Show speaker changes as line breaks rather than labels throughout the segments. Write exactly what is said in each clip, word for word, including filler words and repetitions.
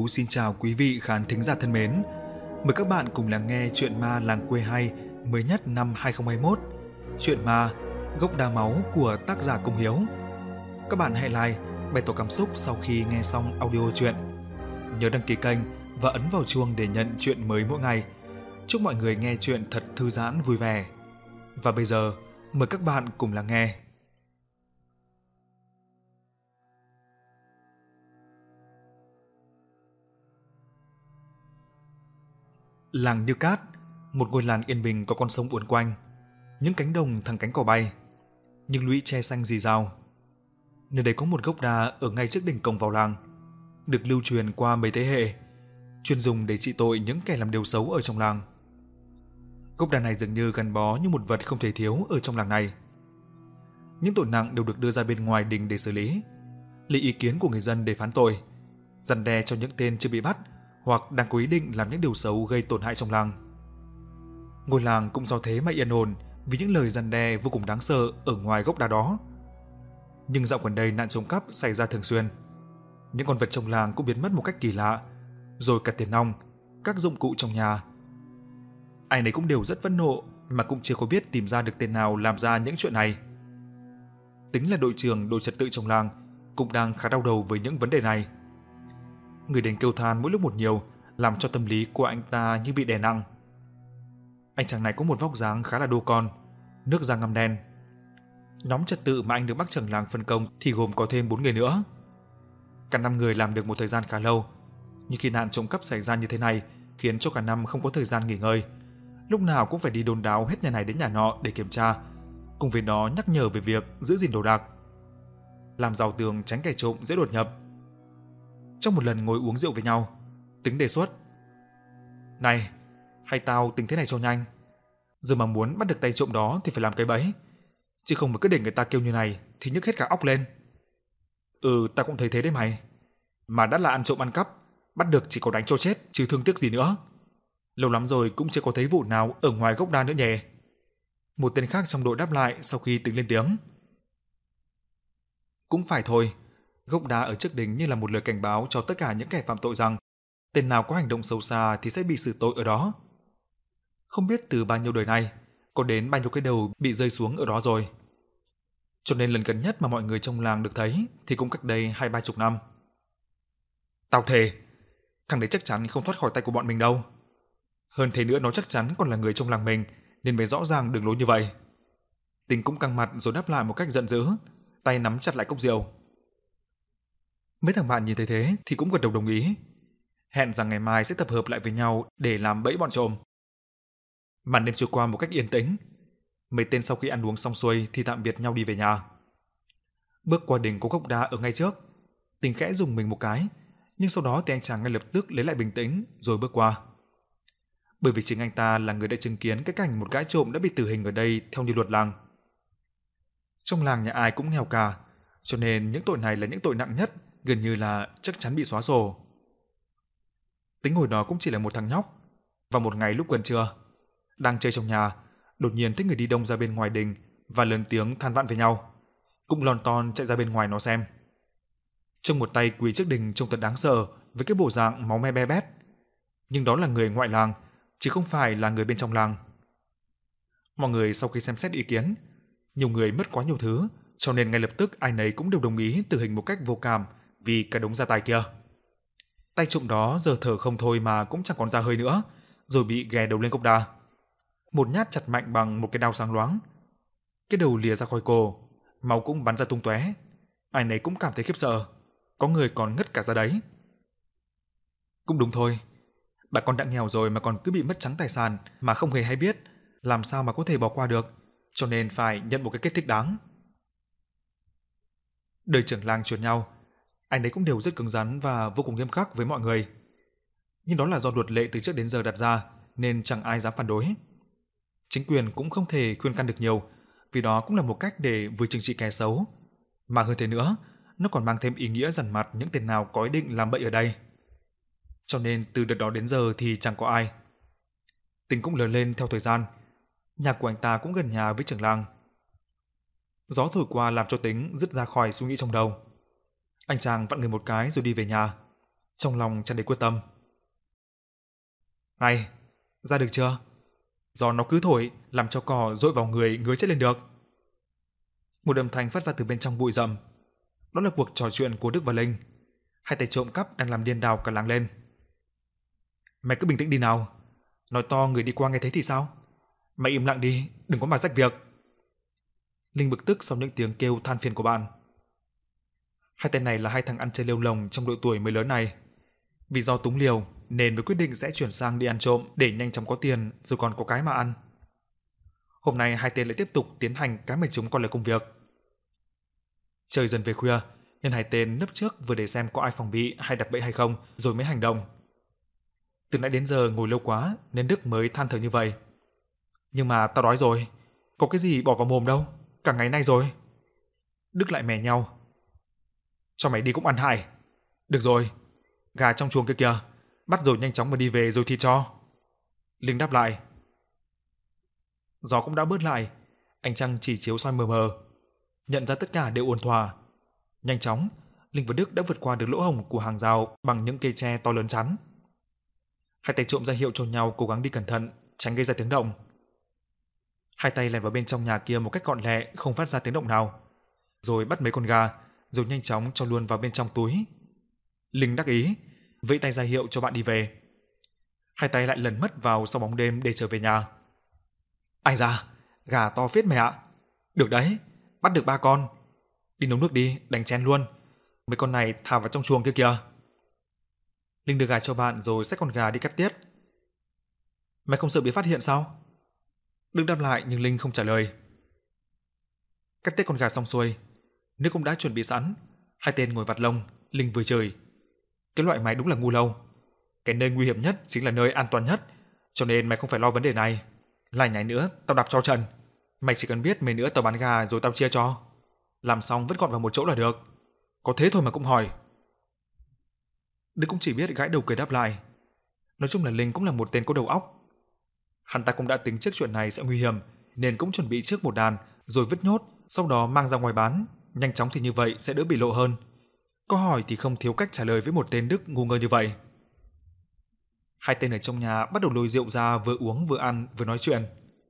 xin chào quý vị khán thính giả thân mến. Mời các bạn cùng lắng nghe truyện ma làng quê hay mới nhất năm hai không hai mốt. Truyện ma Gốc Đa Máu của tác giả Công Hiếu. Các bạn hãy like, bày tỏ cảm xúc sau khi nghe xong audio truyện. Nhớ đăng ký kênh và ấn vào chuông để nhận truyện mới mỗi ngày. Chúc mọi người nghe truyện thật thư giãn vui vẻ. Và bây giờ, mời các bạn cùng lắng nghe. Làng Như Cát, một ngôi làng yên bình có con sông uốn quanh, những cánh đồng thẳng cánh cỏ bay, những lũy tre xanh rì rào. Nơi đây có một gốc đa ở ngay trước đỉnh cổng vào làng, được lưu truyền qua mấy thế hệ, chuyên dùng để trị tội những kẻ làm điều xấu ở trong làng. Gốc đa này dường như gắn bó như một vật không thể thiếu ở trong làng này. Những tội nặng đều được đưa ra bên ngoài đình để xử lý, lấy ý kiến của người dân để phán tội, răn đe cho những tên chưa bị bắt hoặc đang có ý định làm những điều xấu gây tổn hại trong làng. Ngôi làng cũng do thế mà yên ổn vì những lời răn đe vô cùng đáng sợ ở ngoài gốc đa đó. Nhưng dạo gần đây nạn trộm cắp xảy ra thường xuyên. Những con vật trong làng cũng biến mất một cách kỳ lạ, rồi cả tiền nong, các dụng cụ trong nhà. Ai nấy cũng đều rất phẫn nộ mà cũng chưa có biết tìm ra được tên nào làm ra những chuyện này. Tính là đội trưởng đội trật tự trong làng cũng đang khá đau đầu với những vấn đề này. Người đến kêu than mỗi lúc một nhiều, làm cho tâm lý của anh ta như bị đè nặng. Anh chàng này có một vóc dáng khá là đô con, nước da ngăm đen. Nhóm trật tự mà anh được bác trưởng làng phân công thì gồm có thêm bốn người nữa. Cả năm người làm được một thời gian khá lâu, nhưng khi nạn trộm cắp xảy ra như thế này khiến cho cả năm không có thời gian nghỉ ngơi. Lúc nào cũng phải đi đôn đáo hết nhà này đến nhà nọ để kiểm tra, cùng với đó nhắc nhở về việc giữ gìn đồ đạc, làm rào tường tránh kẻ trộm dễ đột nhập. Trong một lần ngồi uống rượu với nhau, Tính đề xuất: "Này, hay tao tính thế này cho nhanh. Giờ mà muốn bắt được tay trộm đó thì phải làm cái bẫy, chứ không mà cứ để người ta kêu như này thì nhức hết cả óc lên." "Ừ, tao cũng thấy thế đấy mày. Mà đã là ăn trộm ăn cắp, bắt được chỉ có đánh cho chết chứ thương tiếc gì nữa. Lâu lắm rồi cũng chưa có thấy vụ nào ở ngoài gốc đa nữa nhỉ." Một tên khác trong đội đáp lại sau khi Tính lên tiếng: "Cũng phải thôi. Gốc đa ở trước đình như là một lời cảnh báo cho tất cả những kẻ phạm tội rằng tên nào có hành động xấu xa thì sẽ bị xử tội ở đó. Không biết từ bao nhiêu đời nay, có đến bao nhiêu cái đầu bị rơi xuống ở đó rồi. Cho nên lần gần nhất mà mọi người trong làng được thấy thì cũng cách đây hai ba chục năm. Tao thề, thằng đấy chắc chắn không thoát khỏi tay của bọn mình đâu. Hơn thế nữa nó chắc chắn còn là người trong làng mình nên mới rõ ràng đường lối như vậy." Tính cũng căng mặt rồi đáp lại một cách giận dữ, tay nắm chặt lại cốc rượu. Mấy thằng bạn nhìn thấy thế thì cũng gật đầu đồng ý, hẹn rằng ngày mai sẽ tập hợp lại với nhau để làm bẫy bọn trộm. Màn đêm trôi qua một cách yên tĩnh. Mấy tên sau khi ăn uống xong xuôi thì tạm biệt nhau đi về nhà. Bước qua đỉnh có gốc đa ở ngay trước, Tính khẽ dùng mình một cái, nhưng sau đó thì anh chàng ngay lập tức lấy lại bình tĩnh rồi bước qua. Bởi vì chính anh ta là người đã chứng kiến cái cảnh một gã trộm đã bị tử hình ở đây theo như luật làng. Trong làng nhà ai cũng nghèo cả, cho nên những tội này là những tội nặng nhất, gần như là chắc chắn bị xóa sổ. Tính hồi đó cũng chỉ là một thằng nhóc, và một ngày lúc gần trưa, đang chơi trong nhà, đột nhiên thấy người đi đông ra bên ngoài đình và lớn tiếng than vãn với nhau, cũng lon ton chạy ra bên ngoài nó xem. Trong một tay quỳ trước đình trông thật đáng sợ với cái bộ dạng máu me be bét, nhưng đó là người ngoại làng chứ không phải là người bên trong làng. Mọi người sau khi xem xét ý kiến, nhiều người mất quá nhiều thứ, cho nên ngay lập tức ai nấy cũng đều đồng ý tử hình một cách vô cảm vì cái đống gia tài kia. Tay trộm đó giờ thở không thôi mà cũng chẳng còn ra hơi nữa, rồi bị ghè đầu lên gốc đa. Một nhát chặt mạnh bằng một cái đao sáng loáng. Cái đầu lìa ra khỏi cổ, máu cũng bắn ra tung tóe. Ai nấy cũng cảm thấy khiếp sợ, có người còn ngất cả ra đấy. Cũng đúng thôi, bà con đã nghèo rồi mà còn cứ bị mất trắng tài sản mà không hề hay biết, làm sao mà có thể bỏ qua được, cho nên phải nhận một cái kết thích đáng. Đời trưởng làng truyền nhau, anh ấy cũng đều rất cứng rắn và vô cùng nghiêm khắc với mọi người. Nhưng đó là do luật lệ từ trước đến giờ đặt ra nên chẳng ai dám phản đối. Chính quyền cũng không thể khuyên can được nhiều, vì đó cũng là một cách để vừa trừng trị kẻ xấu, mà hơn thế nữa, nó còn mang thêm ý nghĩa dằn mặt những tên nào có ý định làm bậy ở đây. Cho nên từ đợt đó đến giờ thì chẳng có ai. Tính cũng lớn lên theo thời gian, nhà của anh ta cũng gần nhà với trưởng làng. Gió thổi qua làm cho Tính dứt ra khỏi suy nghĩ trong đầu. Anh chàng vặn người một cái rồi đi về nhà. trong lòng tràn đầy quyết tâm. Này, ra được chưa? Gió nó cứ thổi, làm cho cỏ dội vào người ngứa chết lên được. Một âm thanh phát ra từ bên trong bụi rậm. Đó là cuộc trò chuyện của Đức và Linh. Hai tay trộm cắp đang làm điên đảo cả làng lên. Mày cứ bình tĩnh đi nào. Nói to người đi qua nghe thấy thì sao? Mày im lặng đi, đừng có mà rách việc. Linh bực tức sau những tiếng kêu than phiền của bạn. Hai tên này là hai thằng ăn chơi lêu lồng trong độ tuổi mới lớn này. Vì do túng liều nên mới quyết định sẽ chuyển sang đi ăn trộm để nhanh chóng có tiền rồi còn có cái mà ăn. Hôm nay hai tên lại tiếp tục tiến hành cái mà chúng coi là công việc. Trời dần về khuya, nên hai tên nấp trước vừa để xem có ai phòng bị hay đặt bẫy hay không rồi mới hành động. Từ nãy đến giờ ngồi lâu quá nên Đức mới than thở như vậy. Nhưng mà tao đói rồi, có cái gì bỏ vào mồm đâu, cả ngày nay rồi. Đức lại mè nhau. Cho mày đi cũng ăn hại. Được rồi, gà trong chuồng kia kìa, bắt rồi nhanh chóng mà đi về rồi thịt cho. Linh đáp lại. Gió cũng đã bớt lại, ánh trăng chỉ chiếu soi mờ mờ, nhận ra tất cả đều ổn thỏa. Nhanh chóng, Linh và Đức đã vượt qua được lỗ hổng của hàng rào bằng những cây tre to lớn chắn. Hai tay trộm ra hiệu cho nhau cố gắng đi cẩn thận, tránh gây ra tiếng động. Hai tay lèn vào bên trong nhà kia một cách gọn lẹ, không phát ra tiếng động nào, rồi bắt mấy con gà, rồi nhanh chóng cho luôn vào bên trong túi. Linh đắc ý, vẫy tay ra hiệu cho bạn đi về. Hai tay lại lần mất vào sau bóng đêm để trở về nhà. Ai da, gà to phết mẹ ạ. Được đấy, bắt được ba con. Đi nấu nước đi, đánh chén luôn. Mấy con này thả vào trong chuồng kia kìa. Linh đưa gà cho bạn rồi xách con gà đi cắt tiết. Mày không sợ bị phát hiện sao? Đức đáp lại nhưng Linh không trả lời. Cắt tiết con gà xong xuôi, nước cũng đã chuẩn bị sẵn. Hai tên ngồi vặt lông, Linh vừa chửi. Cái loại mày đúng là ngu lâu. Cái nơi nguy hiểm nhất chính là nơi an toàn nhất, cho nên mày không phải lo vấn đề này. Lại nhảy nữa, tao đạp cho trần. Mày chỉ cần biết mấy nữa tao bán gà rồi tao chia cho. Làm xong vứt gọn vào một chỗ là được. Có thế thôi mà cũng hỏi. Đức cũng chỉ biết gãi đầu cười đáp lại. Nói chung là Linh cũng là một tên có đầu óc. Hắn ta cũng đã tính trước chuyện này sẽ nguy hiểm, nên cũng chuẩn bị trước một đàn, rồi vứt nhốt, sau đó mang ra ngoài bán. Nhanh chóng thì như vậy sẽ đỡ bị lộ hơn. Có hỏi thì không thiếu cách trả lời với một tên Đức ngu ngơ như vậy. Hai tên ở trong nhà bắt đầu lôi rượu ra, vừa uống vừa ăn vừa nói chuyện.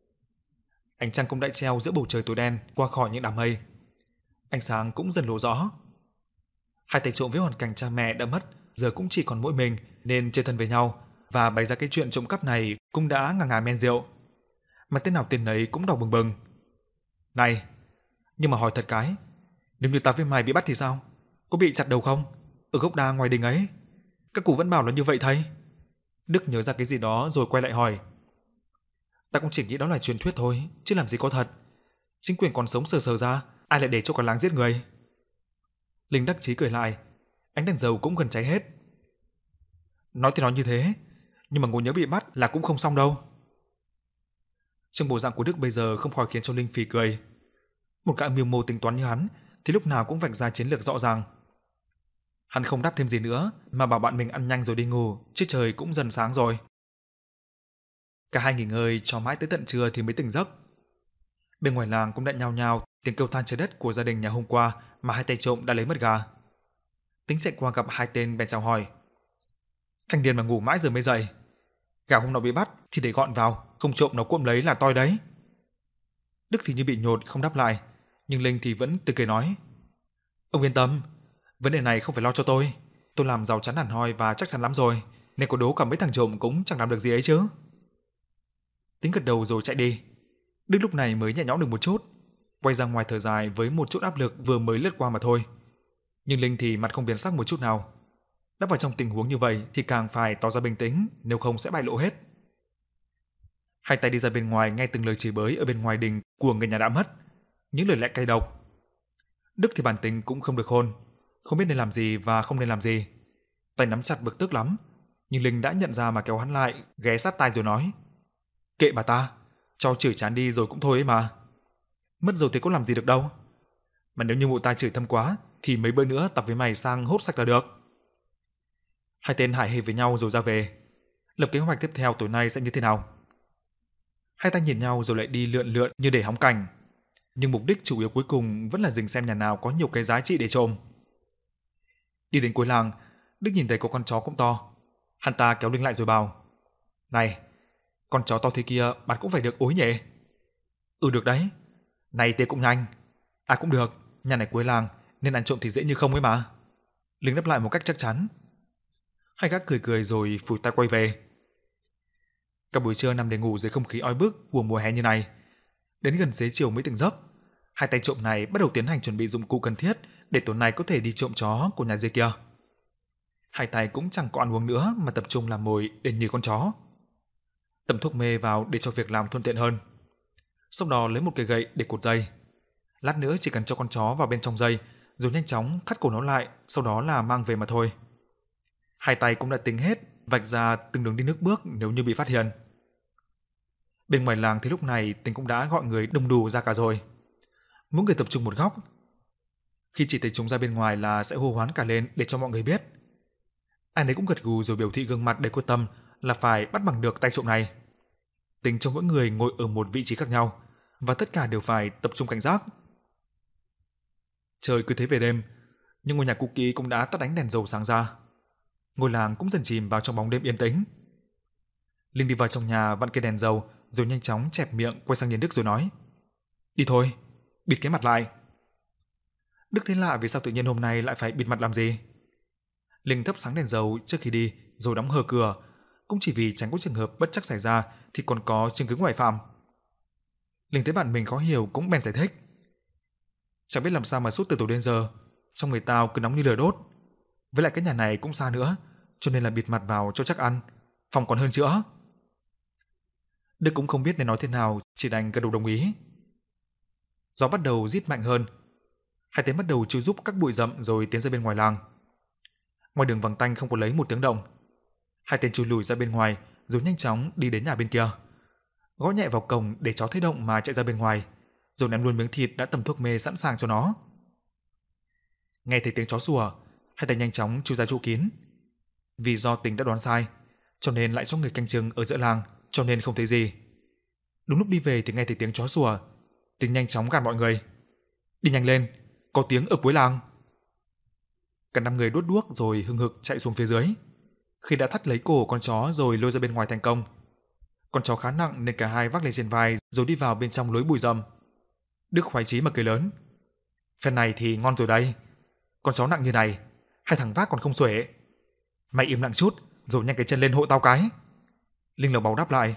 Ánh trăng cũng đã treo giữa bầu trời tối đen qua khỏi những đám mây. Ánh sáng cũng dần lộ rõ. Hai tay trộm với hoàn cảnh cha mẹ đã mất, giờ cũng chỉ còn mỗi mình nên chơi thân với nhau, và bày ra cái chuyện trộm cắp này cũng đã ngà ngà men rượu. Mà tên nào tên nấy cũng đỏ bừng bừng. Này, nhưng mà hỏi thật cái, nếu như tao với mày bị bắt thì sao? Có bị chặt đầu không? Ở gốc đa ngoài đình ấy, các cụ vẫn bảo là như vậy thầy. Đức nhớ ra cái gì đó rồi quay lại hỏi. Ta cũng chỉ nghĩ đó là truyền thuyết thôi, chứ làm gì có thật. Chính quyền còn sống sờ sờ ra, ai lại để cho con láng giết người? Linh đắc chí cười lại, ánh đèn dầu cũng gần cháy hết. Nói thì nói như thế, nhưng mà ngồi nhớ bị bắt là cũng không xong đâu. Trong bộ dạng của Đức bây giờ không khỏi khiến cho Linh phì cười. Một gã mưu mô tính toán như hắn thì lúc nào cũng vạch ra chiến lược rõ ràng. Hắn không đáp thêm gì nữa mà bảo bạn mình ăn nhanh rồi đi ngủ, chứ trời cũng dần sáng rồi. Cả hai nghỉ ngơi cho mãi tới tận trưa thì mới tỉnh giấc. Bên ngoài làng cũng đã nhao nhao tiếng kêu than trời đất của gia đình nhà hôm qua mà hai tay trộm đã lấy mất gà. Tính chạy qua gặp hai tên bèn chào hỏi. Thanh niên mà ngủ mãi giờ mới dậy. Gà hôm nào bị bắt thì để gọn vào, không trộm nó cuộm lấy là toi đấy. Đức thì như bị nhột không đáp lại, nhưng Linh thì vẫn tươi cười nói. Ông yên tâm, vấn đề này không phải lo cho tôi. Tôi làm giàu chắn hẳn hoi và chắc chắn lắm rồi, nên có đố cả mấy thằng trộm cũng chẳng làm được gì ấy chứ. Tính gật đầu rồi chạy đi. Đức lúc này mới nhẹ nhõm được một chút, quay ra ngoài thở dài với một chút áp lực vừa mới lướt qua mà thôi. Nhưng Linh thì mặt không biến sắc một chút nào. Đã vào trong tình huống như vậy thì càng phải tỏ ra bình tĩnh, nếu không sẽ bại lộ hết. Hai tay đi ra bên ngoài nghe từng lời chửi bới ở bên ngoài đình của người nhà đã mất, những lời lẽ cay độc. Đức thì bản tính cũng không được khôn, không biết nên làm gì và không nên làm gì. Tay nắm chặt bực tức lắm, nhưng Linh đã nhận ra mà kéo hắn lại, ghé sát tai rồi nói. Kệ bà ta, cho chửi chán đi rồi cũng thôi ấy mà. Mất rồi thì có làm gì được đâu. Mà nếu như mụ ta chửi thâm quá thì mấy bữa nữa tập với mày sang hốt sạch là được. Hai tên hại hê với nhau rồi ra về, lập kế hoạch tiếp theo tối nay sẽ như thế nào. Hai tay nhìn nhau rồi lại đi lượn lượn như để hóng cảnh, nhưng mục đích chủ yếu cuối cùng vẫn là dình xem nhà nào có nhiều cái giá trị để trộm. Đi đến cuối làng, Đức nhìn thấy có con chó cũng to. Hắn ta kéo Linh lại rồi bảo: "Này, con chó to thế kia bạn cũng phải được ối nhỉ?" "Ừ được đấy. Này tê cũng nhanh." "À cũng được, nhà này cuối làng nên ăn trộm thì dễ như không ấy mà." Linh đáp lại một cách chắc chắn. Hai gã cười cười rồi phủi tay quay về. Cả buổi trưa nằm để ngủ dưới không khí oi bức của mùa hè như này. Đến gần xế chiều mới tỉnh giấc. Hai tay trộm này bắt đầu tiến hành chuẩn bị dụng cụ cần thiết để tối nay có thể đi trộm chó của nhà dê kia. Hai tay cũng chẳng có ăn uống nữa mà tập trung làm mồi để nhử con chó. Tẩm thuốc mê vào để cho việc làm thuận tiện hơn. Sau đó lấy một cây gậy để cột dây. Lát nữa chỉ cần cho con chó vào bên trong dây, rồi nhanh chóng thắt cổ nó lại, sau đó là mang về mà thôi. Hai tay cũng đã tính hết, vạch ra từng đường đi nước bước nếu như bị phát hiện. Bên ngoài làng thì lúc này Tình cũng đã gọi người đông đủ ra cả rồi. Mỗi người tập trung một góc. Khi chỉ thấy chúng ra bên ngoài là sẽ hô hoán cả lên để cho mọi người biết. Ai nấy cũng gật gù rồi biểu thị gương mặt đầy quyết tâm là phải bắt bằng được tay trộm này. Tình cho mỗi người ngồi ở một vị trí khác nhau và tất cả đều phải tập trung cảnh giác. Trời cứ thế về đêm, nhưng ngôi nhà cũ kỹ cũng đã tắt ánh đèn dầu sáng ra. Ngôi làng cũng dần chìm vào trong bóng đêm yên tĩnh. Linh đi vào trong nhà vặn cây đèn dầu rồi nhanh chóng chẹp miệng quay sang nhìn Đức rồi nói: "Đi thôi, bịt cái mặt lại." Đức thấy lạ vì sao tự nhiên hôm nay lại phải bịt mặt làm gì. Linh thắp sáng đèn dầu trước khi đi rồi đóng hờ cửa, cũng chỉ vì tránh có trường hợp bất trắc xảy ra thì còn có chứng cứ ngoại phạm. Linh thấy bạn mình khó hiểu cũng bèn giải thích: "Chẳng biết làm sao mà suốt từ tối đến giờ trong người tao cứ nóng như lửa đốt. Với lại cái nhà này cũng xa nữa, cho nên là bịt mặt vào cho chắc ăn, phòng còn hơn chữa." Đức cũng không biết nên nói thế nào, chỉ đành gật đầu đồng ý. Gió bắt đầu rít mạnh hơn. Hai tên bắt đầu chui rúc các bụi rậm rồi tiến ra bên ngoài làng. Ngoài đường vắng tanh không có lấy một tiếng động. Hai tên chui lùi ra bên ngoài rồi nhanh chóng đi đến nhà bên kia. Gõ nhẹ vào cổng để chó thấy động mà chạy ra bên ngoài, rồi ném luôn miếng thịt đã tẩm thuốc mê sẵn sàng cho nó. Nghe thấy tiếng chó sủa, hai tên nhanh chóng chui ra chỗ kín. Vì do Tình đã đoán sai, cho nên lại cho người canh chừng ở giữa làng, cho nên không thấy gì. Đúng lúc đi về thì nghe thấy tiếng chó sủa, Tình nhanh chóng gạt mọi người: "Đi nhanh lên, có tiếng ở cuối làng." Cả năm người đốt đuốc rồi hừng hực chạy xuống phía dưới. Khi đã thắt lấy cổ con chó rồi lôi ra bên ngoài thành công. Con chó khá nặng nên cả hai vác lên trên vai rồi đi vào bên trong lối bụi rậm. Đức khoái chí mà cười lớn: "Phen này thì ngon rồi đây. Con chó nặng như này, hai thằng vác còn không xuể. Mày im lặng chút rồi nhanh cái chân lên hộ tao cái." Linh lầu báu đáp lại.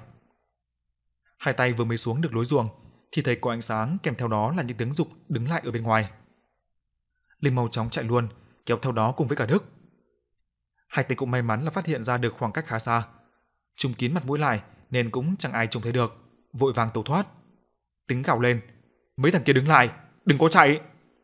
Hai tay vừa mới xuống được lối ruộng thì thấy có ánh sáng, kèm theo đó là những tiếng giục đứng lại ở bên ngoài. Linh mau chóng chạy luôn, kéo theo đó cùng với cả Đức. Hai tên cũng may mắn là phát hiện ra được khoảng cách khá xa, trùm kín mặt mũi lại nên cũng chẳng ai trông thấy được, vội vàng tẩu thoát. Tính gào lên: "Mấy thằng kia đứng lại, đừng có chạy!"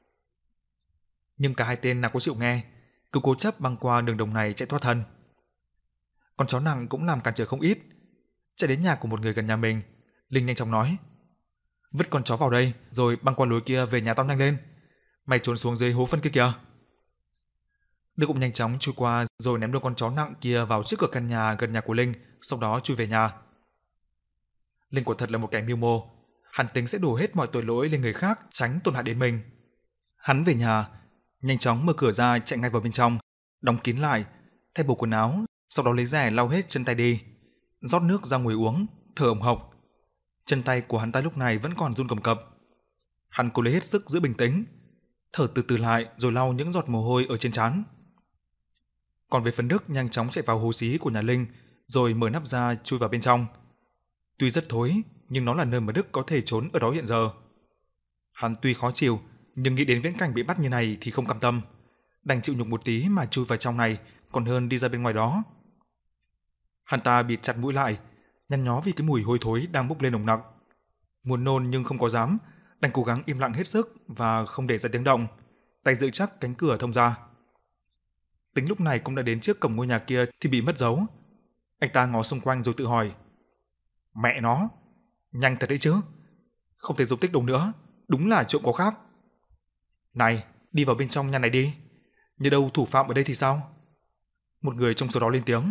Nhưng cả hai tên nào có chịu nghe, cứ cố chấp băng qua đường đồng này chạy thoát thân. Con chó nặng cũng làm cản trở không ít. Chạy đến nhà của một người gần nhà mình, Linh nhanh chóng nói: "Vứt con chó vào đây rồi băng qua lối kia về nhà tao nhanh lên. Mày trốn xuống dưới hố phân kia kìa." Đức cũng nhanh chóng chui qua rồi ném luôn con chó nặng kia vào trước cửa căn nhà gần nhà của Linh, sau đó chui về nhà. Linh quả thật là một kẻ mưu mô, hắn tính sẽ đổ hết mọi tội lỗi lên người khác tránh tổn hại đến mình. Hắn về nhà, nhanh chóng mở cửa ra chạy ngay vào bên trong, đóng kín lại, thay bộ quần áo, sau đó lấy rẻ lau hết chân tay đi, rót nước ra ngồi uống, thở hổn hộc. Chân tay của hắn ta lúc này vẫn còn run cầm cập. Hắn cố lấy hết sức giữ bình tĩnh, thở từ từ lại rồi lau những giọt mồ hôi ở trên trán. Còn về phần Đức nhanh chóng chạy vào hố xí của nhà Linh rồi mở nắp ra chui vào bên trong. Tuy rất thối nhưng nó là nơi mà Đức có thể trốn ở đó hiện giờ. Hắn tuy khó chịu nhưng nghĩ đến viễn cảnh bị bắt như này thì không cam tâm, đành chịu nhục một tí mà chui vào trong này còn hơn đi ra bên ngoài đó. Hắn ta bịt chặt mũi lại, nhăn nhó vì cái mùi hôi thối đang bốc lên nồng nặc. Muốn nôn nhưng không có dám, đành cố gắng im lặng hết sức và không để ra tiếng động, tay giữ chắc cánh cửa thông ra. Tính lúc này cũng đã đến trước cổng ngôi nhà kia thì bị mất dấu. Anh ta ngó xung quanh rồi tự hỏi: "Mẹ nó, nhanh thật đấy chứ, không thể dục tích đâu nữa, đúng là trộm có khác. Này, đi vào bên trong nhà này đi, nhỡ đâu thủ phạm ở đây thì sao?" Một người trong số đó lên tiếng.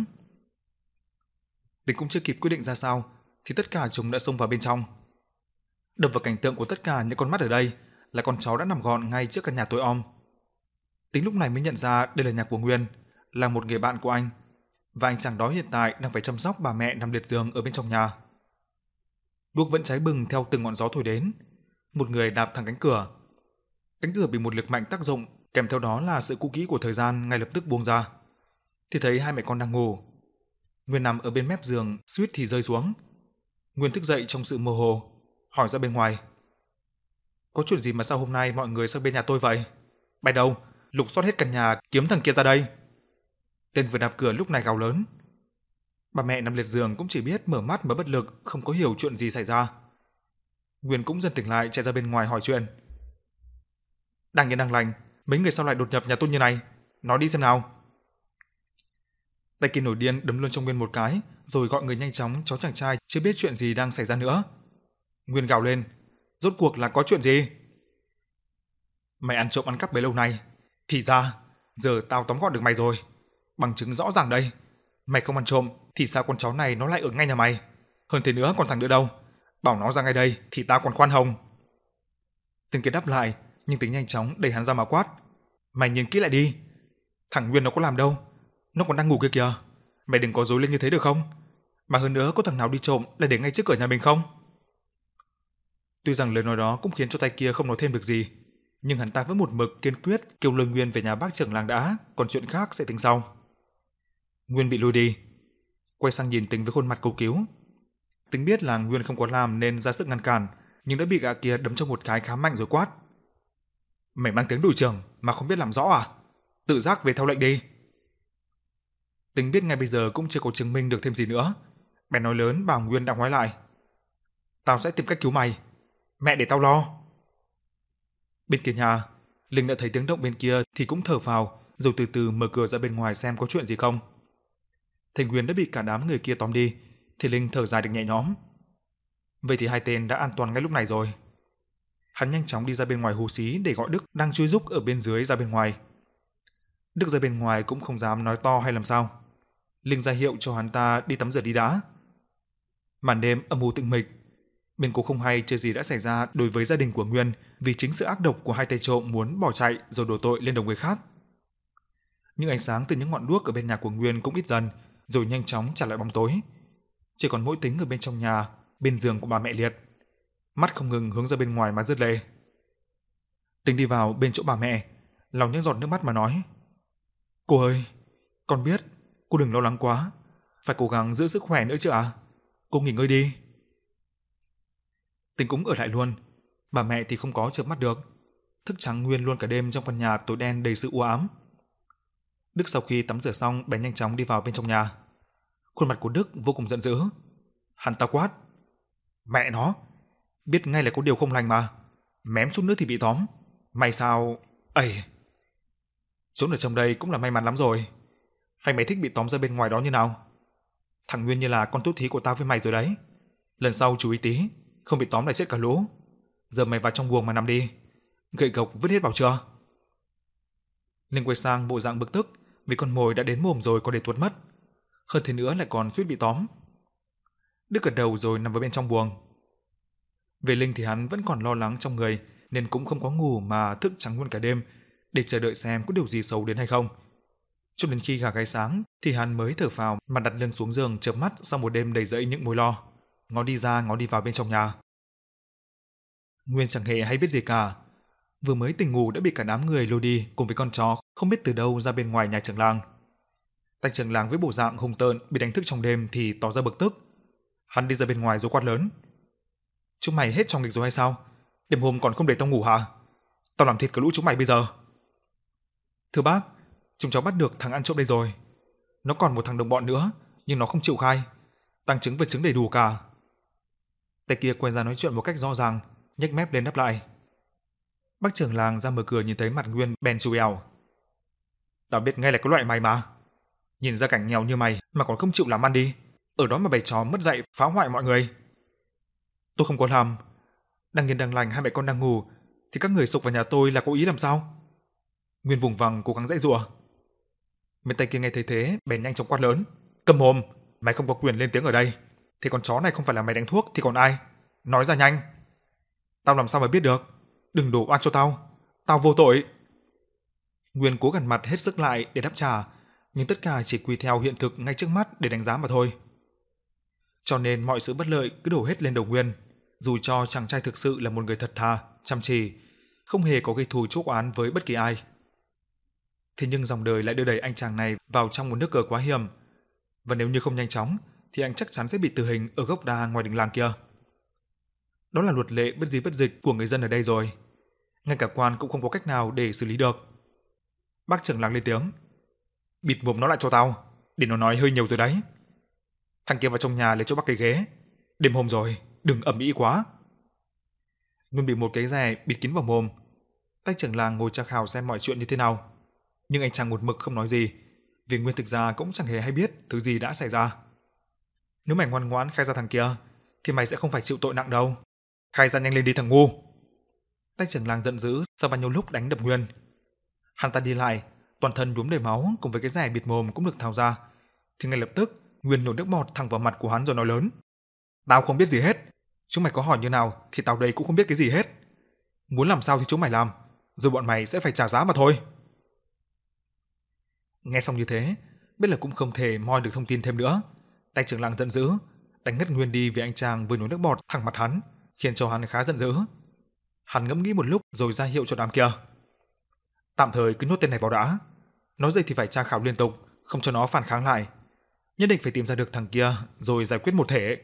Tính cũng chưa kịp quyết định ra sao thì tất cả chúng đã xông vào bên trong. Đập vào cảnh tượng của tất cả những con mắt ở đây là con chó đã nằm gọn ngay trước căn nhà tối om. Tính lúc này mới nhận ra đây là nhà của Nguyên, là một người bạn của anh, và anh chàng đó hiện tại đang phải chăm sóc bà mẹ nằm liệt giường ở bên trong nhà. Đuốc vẫn cháy bừng theo từng ngọn gió thổi đến. Một người đạp thẳng cánh cửa. Cánh cửa bị một lực mạnh tác dụng, kèm theo đó là sự cũ kỹ của thời gian ngay lập tức buông ra. Thì thấy hai mẹ con đang ngủ. Nguyên nằm ở bên mép giường, suýt thì rơi xuống. Nguyên thức dậy trong sự mơ hồ, hỏi ra bên ngoài: "Có chuyện gì mà sao hôm nay mọi người sang bên nhà tôi vậy? Bay đâu? Lục soát hết căn nhà kiếm thằng kia ra đây." Tên vừa đạp cửa lúc này gào lớn. Bà mẹ nằm liệt giường cũng chỉ biết mở mắt mà bất lực, không có hiểu chuyện gì xảy ra. Nguyên cũng dần tỉnh lại, chạy ra bên ngoài hỏi chuyện. "Đang yên đang lành, mấy người sao lại đột nhập nhà tôi như này? Nói đi xem nào." Tay kia nổi điên đấm luôn trong Nguyên một cái, rồi gọi người nhanh chóng, cháu chàng trai chưa biết chuyện gì đang xảy ra nữa. Nguyên gào lên: "Rốt cuộc là có chuyện gì? Mày ăn trộm ăn cắp bấy lâu nay, thì ra giờ tao tóm gọn được mày rồi. Bằng chứng rõ ràng đây. Mày không ăn trộm thì sao con chó này nó lại ở ngay nhà mày? Hơn thế nữa còn thằng nữa đâu? Bảo nó ra ngay đây thì tao còn khoan hồng." Tên kia đáp lại, nhưng tính nhanh chóng đẩy hắn ra mà quát: "Mày nhìn kỹ lại đi. Thằng Nguyên nó có làm đâu. Nó còn đang ngủ kia kìa. Mày đừng có dối lên như thế được không? Mà hơn nữa có thằng nào đi trộm lại để ngay trước cửa nhà mình không?" Tuy rằng lời nói đó cũng khiến cho tay kia không nói thêm được gì, nhưng hắn ta vẫn một mực kiên quyết kêu lôi Nguyên về nhà bác trưởng làng đã, còn chuyện khác sẽ tính sau. Nguyên bị lôi đi, quay sang nhìn Tính với khuôn mặt cầu cứu. Tính biết là Nguyên không có làm nên ra sức ngăn cản, nhưng đã bị gã kia đấm cho một cái khá mạnh rồi quát: "Mày mang tiếng đội trưởng mà không biết làm rõ à? Tự giác về theo lệnh đi." Tính biết ngay bây giờ cũng chưa có chứng minh được thêm gì nữa, bèn nói lớn bảo Nguyên đã ngoái lại: "Tao sẽ tìm cách cứu mày, mẹ để tao lo." Bên kia nhà, Linh đã thấy tiếng động bên kia thì cũng thở phào, rồi từ từ mở cửa ra bên ngoài xem có chuyện gì không. Thấy Nguyên đã bị cả đám người kia tóm đi, thì Linh thở dài được nhẹ nhõm. Vậy thì hai tên đã an toàn ngay lúc này rồi. Hắn nhanh chóng đi ra bên ngoài hú xí để gọi Đức đang chui rúc ở bên dưới ra bên ngoài. Đức ra bên ngoài cũng không dám nói to hay làm sao. Linh ra hiệu cho hắn ta đi tắm rửa đi đã. Màn đêm âm u tĩnh mịch, bên cô không hay chuyện gì đã xảy ra đối với gia đình của Nguyên vì chính sự ác độc của hai tay trộm muốn bỏ chạy rồi đổ tội lên đầu người khác. Những ánh sáng từ những ngọn đuốc ở bên nhà của Nguyên cũng ít dần, rồi nhanh chóng trả lại bóng tối. Chỉ còn mỗi Tính ở bên trong nhà, bên giường của bà mẹ liệt, mắt không ngừng hướng ra bên ngoài mà rơi lệ. Tính đi vào bên chỗ bà mẹ, lau những giọt nước mắt mà nói: "Cô ơi, con biết, cô đừng lo lắng quá, phải cố gắng giữ sức khỏe nữa chứ ạ. À? Cô nghỉ ngơi đi." Tính cũng ở lại luôn, bà mẹ thì không có chợp mắt được, thức trắng nguyên luôn cả đêm trong căn nhà tối đen đầy sự u ám. Đức sau khi tắm rửa xong bèn nhanh chóng đi vào bên trong nhà. Khuôn mặt của Đức vô cùng giận dữ. Hắn ta quát: "Mẹ nó, biết ngay là có điều không lành mà, mém chút nữa thì bị tóm. Mày sao? Ây, trốn ở trong đây cũng là may mắn lắm rồi. Hay mày thích bị tóm ra bên ngoài đó như nào? Thằng Nguyên như là con tốt thí của tao với mày rồi đấy. Lần sau chú ý tí, không bị tóm lại chết cả lũ. Giờ mày vào trong buồng mà nằm đi, gậy gộc vứt hết vào chưa?" Linh quay sang bộ dạng bực tức vì con mồi đã đến mồm rồi còn để tuột mất, hơn thế nữa lại còn suýt bị tóm. Đức gật đầu rồi nằm vào bên trong buồng. Về Linh thì hắn vẫn còn lo lắng trong người nên cũng không có ngủ mà thức trắng luôn cả đêm để chờ đợi xem có điều gì xấu đến hay không. Cho đến khi gà gáy sáng thì hắn mới thở phào mà đặt lưng xuống giường chợp mắt sau một đêm đầy dẫy những mối lo, ngó đi ra ngó đi vào bên trong nhà. Nguyên chẳng hề hay biết gì cả, vừa mới tỉnh ngủ đã bị cả đám người lôi đi cùng với con chó không biết từ đâu ra bên ngoài nhà trưởng làng. Tay trưởng làng với bộ dạng hung tợn bị đánh thức trong đêm thì tỏ ra bực tức. Hắn đi ra bên ngoài rồi quát lớn: "Chúng mày hết trò nghịch rồi hay sao? Đêm hôm còn không để tao ngủ hả? Tao làm thịt cả lũ chúng mày bây giờ." "Thưa bác, chúng cháu bắt được thằng ăn trộm đây rồi. Nó còn một thằng đồng bọn nữa, nhưng nó không chịu khai. Tang chứng vật chứng đầy đủ cả." Tay kia quay ra nói chuyện một cách rõ ràng, nhếch mép lên đáp lại. Bác trưởng làng ra mở cửa nhìn thấy mặt Nguyên bèn chù ẻo: "Tao biết ngay là cái loại mày mà. Nhìn ra cảnh nghèo như mày mà còn không chịu làm ăn đi, ở đó mà bày trò mất dạy phá hoại mọi người." "Tôi không có làm. Đang yên đang lành hai mẹ con đang ngủ thì các người sục vào nhà tôi là có ý làm sao?" Nguyên vùng vằng cố gắng dãy giụa. Bên tay kia nghe thấy thế bèn nhanh chóng quát lớn: "Câm mồm, mày không có quyền lên tiếng ở đây. Thế con chó này không phải là mày đánh thuốc thì còn ai? Nói ra nhanh." "Tao làm sao mà biết được? Đừng đổ oan cho tao. Tao vô tội." Nguyên cố gằn mặt hết sức lại để đáp trả, nhưng tất cả chỉ quy theo hiện thực ngay trước mắt để đánh giá mà thôi. Cho nên mọi sự bất lợi cứ đổ hết lên đầu Nguyên, dù cho chàng trai thực sự là một người thật thà, chăm chỉ, không hề có gây thù chuốc oán với bất kỳ ai. Thế nhưng dòng đời lại đưa đẩy anh chàng này vào trong một nước cờ quá hiểm, và nếu như không nhanh chóng thì anh chắc chắn sẽ bị tử hình ở gốc đa ngoài đình làng kia. Đó là luật lệ bất di bất dịch của người dân ở đây rồi, ngay cả quan cũng không có cách nào để xử lý được. Bác trưởng làng lên tiếng: "Bịt mồm nó lại cho tao, để nó nói hơi nhiều rồi đấy. Thằng kia vào trong nhà lấy cho bác cái ghế, đêm hôm rồi, đừng ầm ĩ quá." Nguyên bị một cái rẻ bịt kín vào mồm. Tay trưởng làng ngồi tra khảo xem mọi chuyện như thế nào, nhưng anh chàng một mực không nói gì, vì Nguyên thực ra cũng chẳng hề hay biết thứ gì đã xảy ra. "Nếu mày ngoan ngoãn khai ra thằng kia, thì mày sẽ không phải chịu tội nặng đâu. Khai ra nhanh lên đi thằng ngu!" Tay trưởng làng giận dữ sau bao nhiêu lúc đánh đập Nguyên. Hắn ta đi lại, toàn thân nhuốm đầy máu, cùng với cái rẻ bịt mồm cũng được tháo ra, thì ngay lập tức Nguyên nổ nước bọt thẳng vào mặt của hắn rồi nói lớn: "Tao không biết gì hết. Chúng mày có hỏi như nào thì tao đây cũng không biết cái gì hết. Muốn làm sao thì chúng mày làm, rồi bọn mày sẽ phải trả giá mà thôi." Nghe xong như thế, biết là cũng không thể moi được thông tin thêm nữa. Tay trưởng làng giận dữ, đánh ngất Nguyên đi vì anh chàng vừa nổ nước bọt thẳng mặt hắn, khiến cho hắn khá giận dữ. Hắn ngẫm nghĩ một lúc rồi ra hiệu cho đám kia: "Tạm thời cứ nhốt tên này vào đã. Nói gì thì phải tra khảo liên tục, không cho nó phản kháng lại. Nhất định phải tìm ra được thằng kia rồi giải quyết một thể."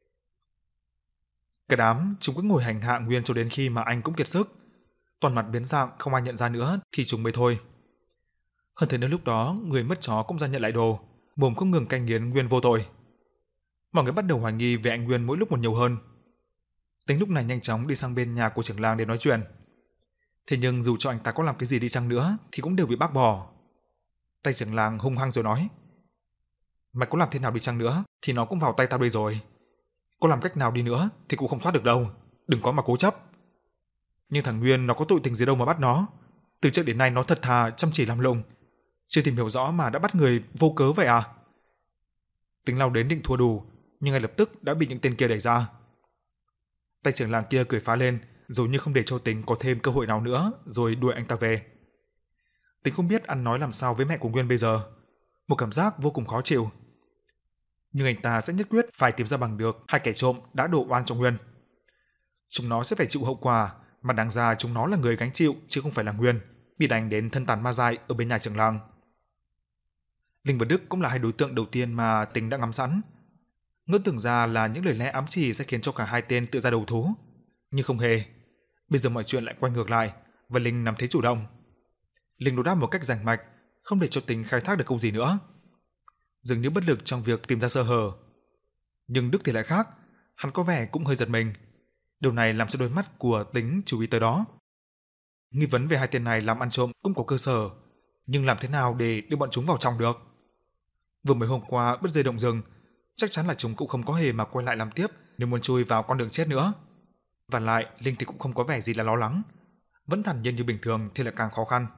Cả đám chúng cứ ngồi hành hạ Nguyên cho đến khi mà anh cũng kiệt sức, toàn mặt biến dạng không ai nhận ra nữa thì chúng mới thôi. Hơn thế nữa lúc đó người mất chó cũng ra nhận lại đồ, mồm không ngừng cay nghiến Nguyên vô tội. Mọi người bắt đầu hoài nghi về anh Nguyên mỗi lúc một nhiều hơn. Tính lúc này nhanh chóng đi sang bên nhà của trưởng làng để nói chuyện. Thế nhưng dù cho anh ta có làm cái gì đi chăng nữa thì cũng đều bị bác bỏ. Tay trưởng làng hung hăng rồi nói: "Mày có làm thế nào đi chăng nữa thì nó cũng vào tay tao đây rồi. Có làm cách nào đi nữa thì cũng không thoát được đâu, đừng có mà cố chấp. Nhưng thằng Nguyên nó có tội tình gì đâu mà bắt nó. Từ trước đến nay nó thật thà, chăm chỉ làm lụng, chưa tìm hiểu rõ mà đã bắt người vô cớ vậy à?" Tính lao đến định thua đủ, nhưng ngay lập tức đã bị những tên kia đẩy ra. Tay trưởng làng kia cười phá lên, rồi như không để cho Tính có thêm cơ hội nào nữa, rồi đuổi anh ta về. Tính không biết ăn nói làm sao với mẹ của Nguyên bây giờ, một cảm giác vô cùng khó chịu. Nhưng anh ta sẽ nhất quyết phải tìm ra bằng được hai kẻ trộm đã đổ oan cho Nguyên. Chúng nó sẽ phải chịu hậu quả, mà đáng ra chúng nó là người gánh chịu chứ không phải là Nguyên, bị đánh đến thân tàn ma dại ở bên nhà trưởng làng. Linh và Đức cũng là hai đối tượng đầu tiên mà Tính đã ngắm sẵn. Ngỡ tưởng ra là những lời lẽ ám chỉ sẽ khiến cho cả hai tên tự ra đầu thú, nhưng không hề. Bây giờ mọi chuyện lại quay ngược lại và Linh nắm thế chủ động. Linh đối đáp một cách rành mạch, không để cho Tính khai thác được câu gì nữa, dường như bất lực trong việc tìm ra sơ hở. Nhưng Đức thì lại khác, hắn có vẻ cũng hơi giật mình. Điều này làm cho đôi mắt của Tính chú ý tới đó. Nghi vấn về hai tên này làm ăn trộm cũng có cơ sở, nhưng làm thế nào để đưa bọn chúng vào trong được? Vừa mới hôm qua bứt dây động rừng, chắc chắn là chúng cũng không có hề mà quay lại làm tiếp nếu muốn chui vào con đường chết nữa. Và lại Linh thì cũng không có vẻ gì là lo lắng, vẫn thản nhiên như bình thường thì lại càng khó khăn.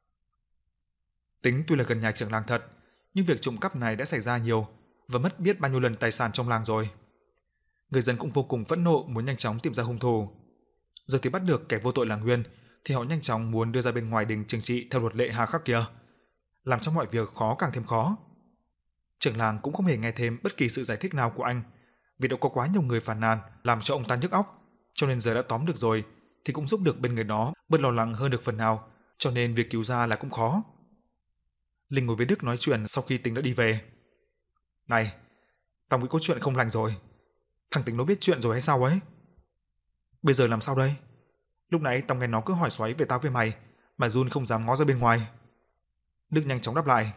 Tính tuy là gần nhà trưởng làng thật, nhưng việc trộm cắp này đã xảy ra nhiều và mất biết bao nhiêu lần tài sản trong làng rồi. Người dân cũng vô cùng phẫn nộ, muốn nhanh chóng tìm ra hung thủ. Giờ thì bắt được kẻ vô tội là Nguyên, thì họ nhanh chóng muốn đưa ra bên ngoài đình trừng trị theo luật lệ hà khắc kia, làm cho mọi việc khó càng thêm khó. Trưởng làng cũng không hề nghe thêm bất kỳ sự giải thích nào của anh, vì đã có quá nhiều người phàn nàn làm cho ông ta nhức óc, cho nên giờ đã tóm được rồi thì cũng giúp được bên người đó bớt lo lắng hơn được phần nào, cho nên việc cứu ra là cũng khó. Linh ngồi với Đức nói chuyện sau khi Tính đã đi về. "Này, tao nghĩ có chuyện không lành rồi. Thằng Tính nó biết chuyện rồi hay sao ấy? Bây giờ làm sao đây? Lúc nãy tao nghe nó cứ hỏi xoáy về tao với mày, mà run không dám ngó ra bên ngoài." Đức nhanh chóng đáp lại.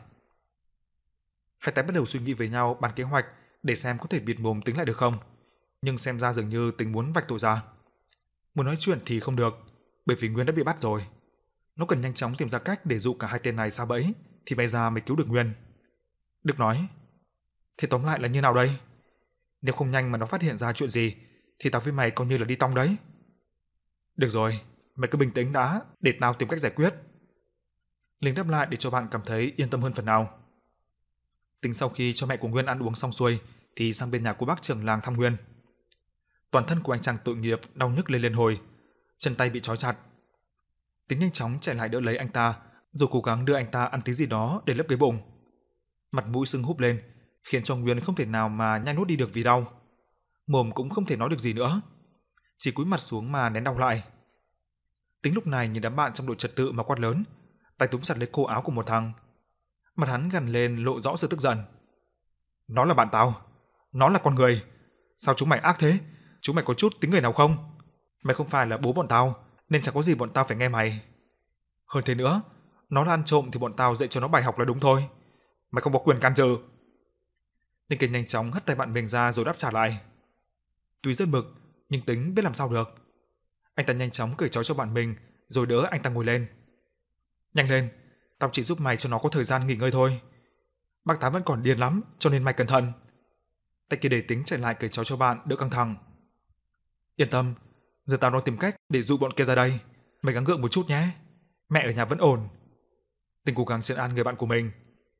Hai tay bắt đầu suy nghĩ với nhau bàn kế hoạch để xem có thể bịt mồm Tính lại được không, nhưng xem ra dường như Tính muốn vạch tội ra. Muốn nói chuyện thì không được, bởi vì Nguyên đã bị bắt rồi. Nó cần nhanh chóng tìm ra cách để dụ cả hai tên này sa bẫy, thì bây giờ mới cứu được Nguyên. Đức nói: "Thế tóm lại là như nào đây? Nếu không nhanh mà nó phát hiện ra chuyện gì, thì tao với mày coi như là đi tong đấy." "Được rồi, mày cứ bình tĩnh đã, để tao tìm cách giải quyết." Linh đáp lại để cho bạn cảm thấy yên tâm hơn phần nào. Tính sau khi cho mẹ của Nguyên ăn uống xong xuôi, thì sang bên nhà của bác trưởng làng thăm Nguyên. Toàn thân của anh chàng tội nghiệp đau nhức lên liên hồi, chân tay bị trói chặt. Tính nhanh chóng chạy lại đỡ lấy anh ta, rồi cố gắng đưa anh ta ăn tí gì đó để lấp cái bụng. Mặt mũi sưng húp lên, khiến cho Nguyên không thể nào mà nhai nuốt đi được vì đau. Mồm cũng không thể nói được gì nữa, chỉ cúi mặt xuống mà nén đau lại. Tính lúc này nhìn đám bạn trong đội trật tự mà quát lớn, tay túm chặt lấy cổ áo của một thằng. Mặt hắn gằn lên lộ rõ sự tức giận. Nó là bạn tao, nó là con người. Sao chúng mày ác thế? Chúng mày có chút tính người nào không? Mày không phải là bố bọn tao, nên chẳng có gì bọn tao phải nghe mày. Hơn thế nữa, nó là ăn trộm thì bọn tao dạy cho nó bài học là đúng thôi. Mày không có quyền can dự. Tên kia nhanh chóng hất tay bạn mình ra rồi đáp trả lại. Tuy rất bực, nhưng Tính biết làm sao được. Anh ta nhanh chóng cởi trói cho bạn mình, rồi đỡ anh ta ngồi lên. Nhanh lên, tao chỉ giúp mày cho nó có thời gian nghỉ ngơi thôi. Bác Tám vẫn còn điên lắm, cho nên mày cẩn thận. Tay kia để Tính chạy lại cởi trói cho bạn đỡ căng thẳng. Yên tâm, giờ tao đang tìm cách để dụ bọn kia ra đây. Mày gắng gượng một chút nhé. Mẹ ở nhà vẫn ổn. Tính cố gắng trấn an người bạn của mình.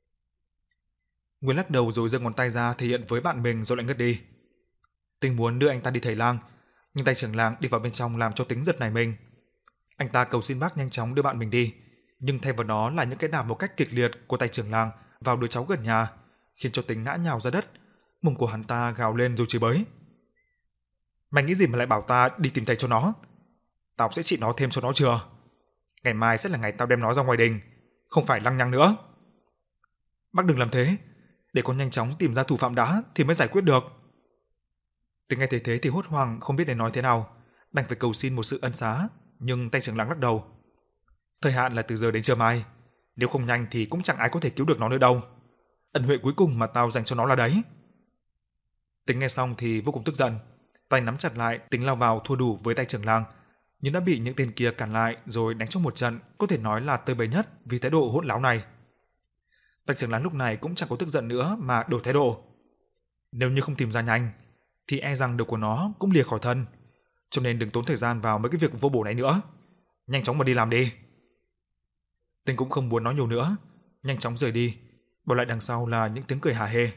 Nguyên lắc đầu rồi giơ ngón tay ra thể hiện với bạn mình rồi lại ngất đi. Tính muốn đưa anh ta đi thầy lang, nhưng tay trưởng làng đi vào bên trong làm cho Tính giật nảy mình. Anh ta cầu xin bác nhanh chóng đưa bạn mình đi, nhưng thay vào đó là những cái đạp một cách kịch liệt của tay trưởng làng vào đứa cháu gần nhà, khiến cho Tính ngã nhào ra đất. Mồm của hắn ta gào lên rồi chửi bới. Mày nghĩ gì mà lại bảo ta đi tìm thầy cho nó? Tao sẽ trị nó thêm cho nó chưa? Ngày mai sẽ là ngày tao đem nó ra ngoài đình, không phải lăng nhăng nữa. Bác đừng làm thế, để con nhanh chóng tìm ra thủ phạm đã thì mới giải quyết được. Tính nghe thấy thế thì hốt hoảng không biết nên nói thế nào, đành phải cầu xin một sự ân xá, nhưng tay trưởng làng lắc đầu. Thời hạn là từ giờ đến trưa mai, nếu không nhanh thì cũng chẳng ai có thể cứu được nó nữa đâu. Ân huệ cuối cùng mà tao dành cho nó là đấy. Tính nghe xong thì vô cùng tức giận, tay nắm chặt lại tính lao vào thua đủ với tay trưởng làng, nhưng đã bị những tên kia cản lại rồi đánh cho một trận có thể nói là tơi bời nhất vì thái độ hỗn láo này. Tay trưởng làng lúc này cũng chẳng có tức giận nữa mà đổi thái độ. Nếu như không tìm ra nhanh thì e rằng đầu của nó cũng lìa khỏi thân, cho nên đừng tốn thời gian vào mấy cái việc vô bổ này nữa. Nhanh chóng mà đi làm đi. Tính cũng không muốn nói nhiều nữa, nhanh chóng rời đi, bỏ lại đằng sau là những tiếng cười hả hê.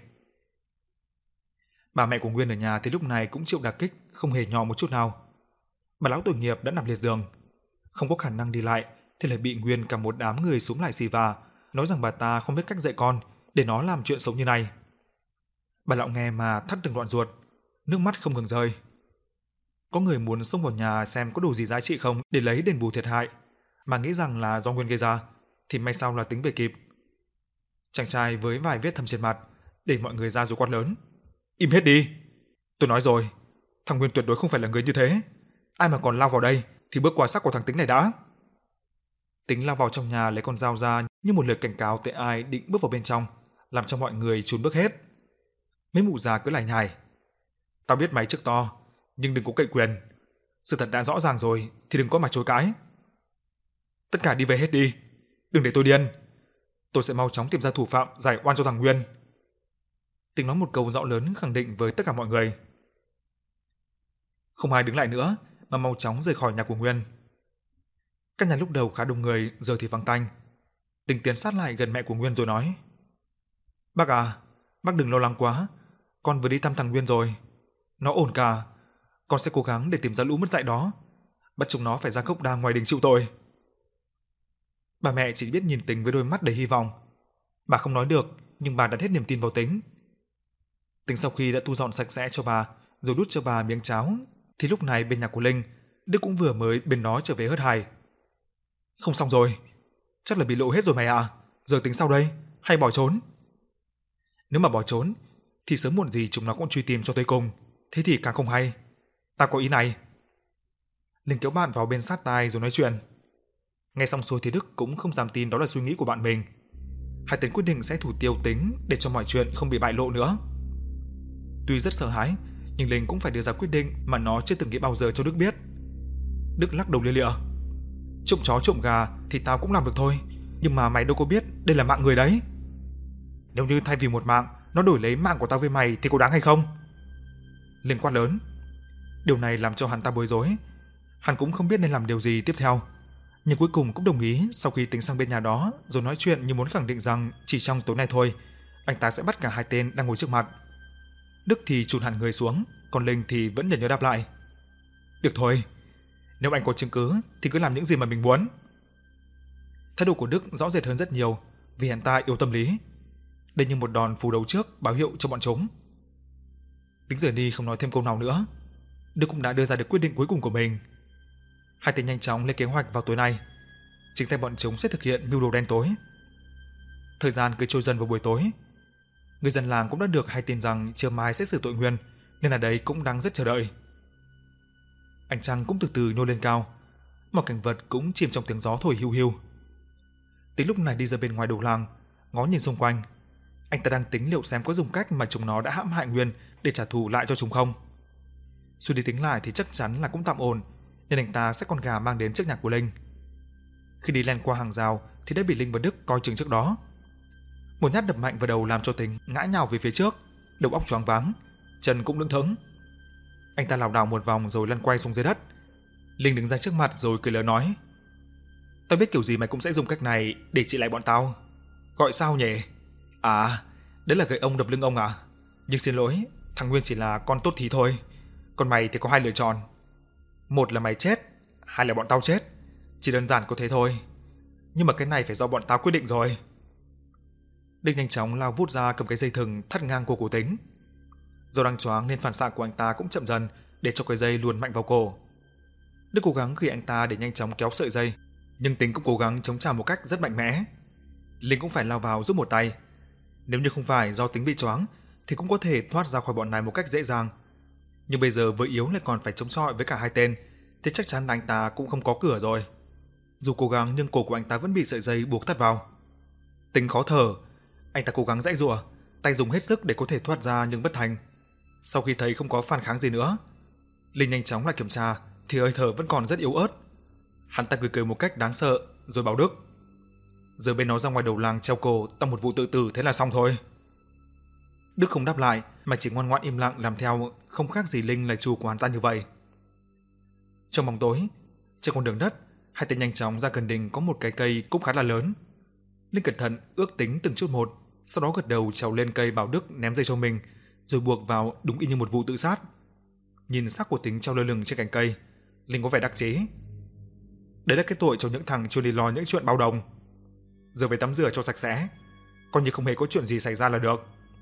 Bà mẹ của Nguyên ở nhà thì lúc này cũng chịu đả kích không hề nhỏ một chút nào. Bà lão tội nghiệp đã nằm liệt giường, không có khả năng đi lại thì lại bị Nguyên cả một đám người xuống lại xì vả, nói rằng bà ta không biết cách dạy con để nó làm chuyện xấu như này. Bà lão nghe mà thắt từng đoạn ruột, nước mắt không ngừng rơi. Có người muốn xông vào nhà xem có đồ gì giá trị không để lấy đền bù thiệt hại, mà nghĩ rằng là do Nguyên gây ra, thì may sao là Tính về kịp. Chàng trai với vài vết thâm trên mặt để mọi người ra rồi quát lớn. Im hết đi! Tôi nói rồi, thằng Nguyên tuyệt đối không phải là người như thế. Ai mà còn lao vào đây thì bước qua xác của thằng Tính này đã. Tính lao vào trong nhà lấy con dao ra như một lời cảnh cáo tới ai định bước vào bên trong, làm cho mọi người chùn bước hết. Mấy mụ già cứ lải nhải. Tao biết mày chức to, nhưng đừng có cậy quyền. Sự thật đã rõ ràng rồi thì đừng có mà chối cãi. Tất cả đi về hết đi, đừng để tôi điên. Tôi sẽ mau chóng tìm ra thủ phạm giải oan cho thằng Nguyên. Tính nói một câu rõ lớn khẳng định với tất cả mọi người. Không ai đứng lại nữa mà mau chóng rời khỏi nhà của Nguyên. Căn nhà lúc đầu khá đông người, giờ thì vắng tanh. Tính tiến sát lại gần mẹ của Nguyên rồi nói. Bác à, bác đừng lo lắng quá, con vừa đi thăm thằng Nguyên rồi. Nó ổn cả, con sẽ cố gắng để tìm ra lũ mất dạy đó, bắt chúng nó phải ra gốc đa ngoài đình chịu tội. Bà mẹ chỉ biết nhìn Tính với đôi mắt đầy hy vọng. Bà không nói được, nhưng bà đặt hết niềm tin vào Tính. Tính sau khi đã thu dọn sạch sẽ cho bà, rồi đút cho bà miếng cháo, thì lúc này bên nhà của Linh, Đức cũng vừa mới bên đó trở về hớt hải. Không xong rồi, chắc là bị lộ hết rồi mày ạ. À. Giờ tính sao đây? Hay bỏ trốn? Nếu mà bỏ trốn, thì sớm muộn gì chúng nó cũng truy tìm cho tới cùng, thế thì càng không hay. Ta có ý này. Linh kéo bạn vào bên sát tai rồi nói chuyện. Nghe xong xuôi thì Đức cũng không dám tin đó là suy nghĩ của bạn mình. Hai tên quyết định sẽ thủ tiêu Tính để cho mọi chuyện không bị bại lộ nữa. Tuy rất sợ hãi, nhưng Linh cũng phải đưa ra quyết định mà nó chưa từng nghĩ bao giờ cho Đức biết. Đức lắc đầu lia lịa. Trộm chó trộm gà thì tao cũng làm được thôi, nhưng mà mày đâu có biết đây là mạng người đấy. Nếu như thay vì một mạng, nó đổi lấy mạng của tao với mày thì có đáng hay không? Linh quát lớn. Điều này làm cho hắn ta bối rối. Hắn cũng không biết nên làm điều gì tiếp theo, nhưng cuối cùng cũng đồng ý sau khi Tính sang bên nhà đó rồi nói chuyện như muốn khẳng định rằng chỉ trong tối nay thôi, anh ta sẽ bắt cả hai tên đang ngồi trước mặt. Đức thì chùn hẳn người xuống, còn Linh thì vẫn nhẫn nhớ đáp lại. Được thôi, nếu anh có chứng cứ thì cứ làm những gì mà mình muốn. Thái độ của Đức rõ rệt hơn rất nhiều vì hắn ta yếu tâm lý. đây như một đòn phù đấu trước báo hiệu cho bọn chúng. Tính rời đi không nói thêm câu nào nữa, Đức cũng đã đưa ra được quyết định cuối cùng của mình. Hai tên nhanh chóng lên kế hoạch vào tối nay. Chính tay bọn chúng sẽ thực hiện mưu đồ đen tối. Thời gian cứ trôi dần vào buổi tối. Người dân làng cũng đã được hay tin rằng trưa mai sẽ xử tội Nguyên, nên ở đây cũng đang rất chờ đợi. Ánh trăng cũng từ từ nhô lên cao, mọi cảnh vật cũng chìm trong tiếng gió thổi hiu hiu. Tính lúc này đi ra bên ngoài đầu làng, ngó nhìn xung quanh, anh ta đang tính liệu xem có dùng cách mà chúng nó đã hãm hại Nguyên để trả thù lại cho chúng không. Suy đi tính lại thì chắc chắn là cũng tạm ổn, nên anh ta sẽ con gà mang đến trước nhà của Linh. Khi đi len qua hàng rào thì đã bị Linh và Đức coi chừng trước đó. Một nhát đập mạnh vào đầu làm cho Tính ngã nhào về phía trước, đầu óc choáng váng, chân cũng lững thững. Anh ta lảo đảo một vòng rồi lăn quay xuống dưới đất. Linh đứng ra trước mặt rồi cười lớn nói: "Tao biết kiểu gì mày cũng sẽ dùng cách này để trị lại bọn tao. Gọi sao nhỉ? À, đấy là gậy ông đập lưng ông à? Nhưng xin lỗi, thằng Nguyên chỉ là con tốt thí thôi. Còn mày thì có hai lựa chọn. Một là mày chết, hai là bọn tao chết. Chỉ đơn giản có thế thôi. Nhưng mà cái này phải do bọn tao quyết định rồi." Đinh nhanh chóng lao vút ra cầm cái dây thừng thắt ngang cổ của Tính. Do đang choáng nên phản xạ của anh ta cũng chậm dần để cho cái dây luồn mạnh vào cổ. Đức cố gắng ghi anh ta để nhanh chóng kéo sợi dây, nhưng Tính cũng cố gắng chống trả một cách rất mạnh mẽ. Linh cũng phải lao vào giúp một tay. Nếu như không phải do Tính bị choáng thì cũng có thể thoát ra khỏi bọn này một cách dễ dàng. Nhưng bây giờ với yếu lại còn phải chống chọi với cả hai tên thì chắc chắn là anh ta cũng không có cửa rồi. Dù cố gắng nhưng cổ của anh ta vẫn bị sợi dây buộc thắt vào. Tính khó thở, anh ta cố gắng giãy giụa, tay dùng hết sức để có thể thoát ra nhưng bất thành. Sau khi thấy không có phản kháng gì nữa, Linh nhanh chóng lại kiểm tra thì hơi thở vẫn còn rất yếu ớt. Hắn ta cười cười một cách đáng sợ rồi bảo Đức: "Giờ bên nó ra ngoài đầu làng treo cổ tao một vụ tự tử thế là xong thôi." Đức không đáp lại mà chỉ ngoan ngoãn im lặng làm theo, không khác gì Linh là chủ của hắn ta như vậy. Trong bóng tối, trên con đường đất, hai tên nhanh chóng ra gần đình có một cái cây cũng khá là lớn. Linh cẩn thận ước tính từng chút một, sau đó gật đầu trèo lên cây bảo Đức ném dây cho mình, rồi buộc vào đúng y như một vụ tự sát. Nhìn xác của Tính treo lơ lửng trên cành cây, Linh có vẻ đắc chí. Đấy là cái tội cho những thằng chưa đi lo những chuyện bao đồng. Giờ về tắm rửa cho sạch sẽ, coi như không hề có chuyện gì xảy ra là được.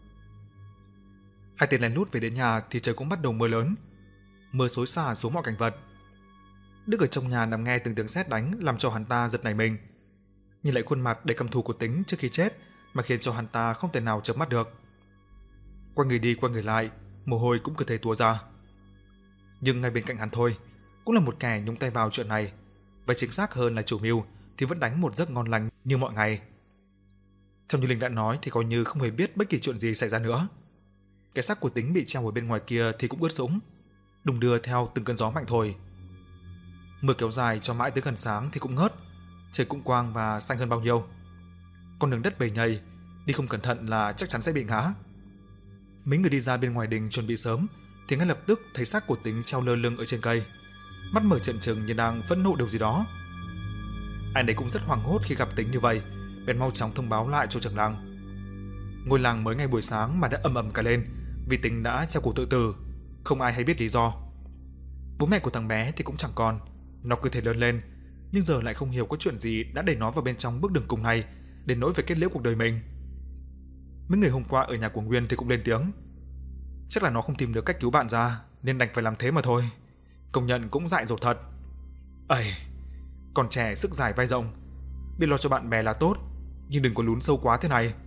Hai tên lén lút về đến nhà thì trời cũng bắt đầu mưa lớn, mưa xối xả xuống mọi cảnh vật. Đức ở trong nhà nằm nghe từng tiếng sét đánh làm cho hắn ta giật nảy mình. Nhìn lại khuôn mặt đầy căm thù của Tính trước khi chết mà khiến cho hắn ta không thể nào chớp mắt được. Quay người đi quay người lại, mồ hôi cũng cứ thế túa ra. Nhưng ngay bên cạnh hắn thôi, cũng là một kẻ nhúng tay vào chuyện này, và chính xác hơn là chủ mưu thì vẫn đánh một giấc ngon lành như mọi ngày. Theo như Linh đã nói thì coi như không hề biết bất kỳ chuyện gì xảy ra nữa. Cái xác của Tính bị treo ở bên ngoài kia thì cũng ướt sũng, đung đưa theo từng cơn gió mạnh thổi. Mưa kéo dài cho mãi tới gần sáng thì cũng ngớt, trời cũng quang và xanh hơn bao nhiêu. Con đường đất bầy nhầy, đi không cẩn thận là chắc chắn sẽ bị ngã. Mấy người đi ra bên ngoài đình chuẩn bị sớm thì ngay lập tức thấy xác của Tính treo lơ lửng ở trên cây, mắt mở trợn trừng như đang phẫn nộ điều gì đó. Ai nấy cũng rất hoảng hốt khi gặp Tính như vậy, bèn mau chóng thông báo lại cho trưởng làng. Ngôi làng mới ngày buổi sáng mà đã ầm ầm cả lên vì Tính đã treo cổ tự tử, không ai hay biết lý do. Bố mẹ của thằng bé thì cũng chẳng còn, nó cứ thế lớn lên, nhưng giờ lại không hiểu có chuyện gì đã đẩy nó vào bên trong bước đường cùng này đến nỗi phải kết liễu cuộc đời mình. Mấy người hôm qua ở nhà của Nguyên thì cũng lên tiếng, chắc là nó không tìm được cách cứu bạn ra nên đành phải làm thế mà thôi. Công nhận cũng dại dột thật. Ây, còn trẻ sức dài vai rộng, biết lo cho bạn bè là tốt, nhưng đừng có lún sâu quá thế này.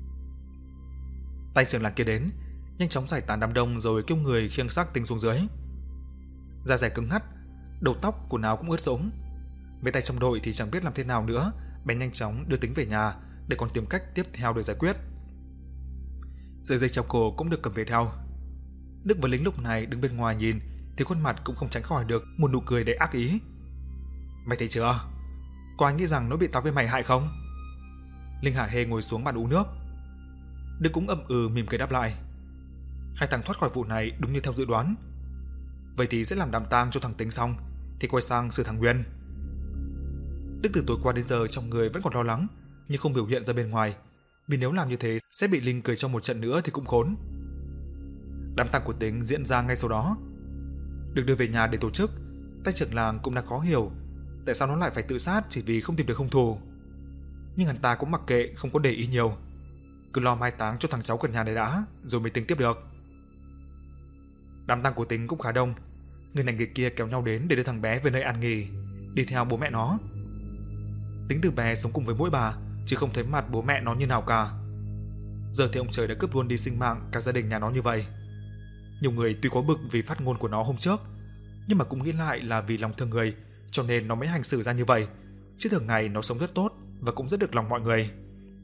Tay trưởng làng kia đến, nhanh chóng giải tán đám đông rồi kêu người khiêng xác Tính xuống dưới. Da dẻ cứng ngắt, đầu tóc quần áo cũng ướt sũng. Mấy tay trong đội thì chẳng biết làm thế nào nữa, bèn nhanh chóng đưa Tính về nhà để còn tìm cách tiếp theo để giải quyết. Sợi dây treo cổ cũng được cầm về theo. Đức và lính lúc này đứng bên ngoài nhìn thì khuôn mặt cũng không tránh khỏi được một nụ cười đầy ác ý. Mày thấy chưa? Có ai nghĩ rằng nó bị tao với mày hại không? Linh hả hê ngồi xuống bàn uống nước. Đức cũng ậm ừ mỉm cười đáp lại. Hai thằng thoát khỏi vụ này đúng như theo dự đoán. Vậy thì sẽ làm đám tang cho thằng Tính xong thì quay sang xử thằng Nguyên. Đức từ tối qua đến giờ trong người vẫn còn lo lắng, nhưng không biểu hiện ra bên ngoài, vì nếu làm như thế sẽ bị Linh cười cho một trận nữa thì cũng khốn. Đám tang của Tính diễn ra ngay sau đó. Được đưa về nhà để tổ chức, tay trưởng làng cũng đã khó hiểu tại sao nó lại phải tự sát chỉ vì không tìm được hung thủ. Nhưng hắn ta cũng mặc kệ, không có để ý nhiều. cứ lo mai táng cho thằng cháu gần nhà này đã, rồi mới tính tiếp được. Đám tang của Tính cũng khá đông, người này người kia kéo nhau đến để đưa thằng bé về nơi an nghỉ, đi theo bố mẹ nó. Tính từ bé sống cùng với mỗi bà, chứ không thấy mặt bố mẹ nó như nào cả. Giờ thì ông trời đã cướp luôn đi sinh mạng cả gia đình nhà nó như vậy. Nhiều người tuy có bực vì phát ngôn của nó hôm trước, nhưng mà cũng nghĩ lại là vì lòng thương người, cho nên nó mới hành xử ra như vậy. Chứ thường ngày nó sống rất tốt và cũng rất được lòng mọi người.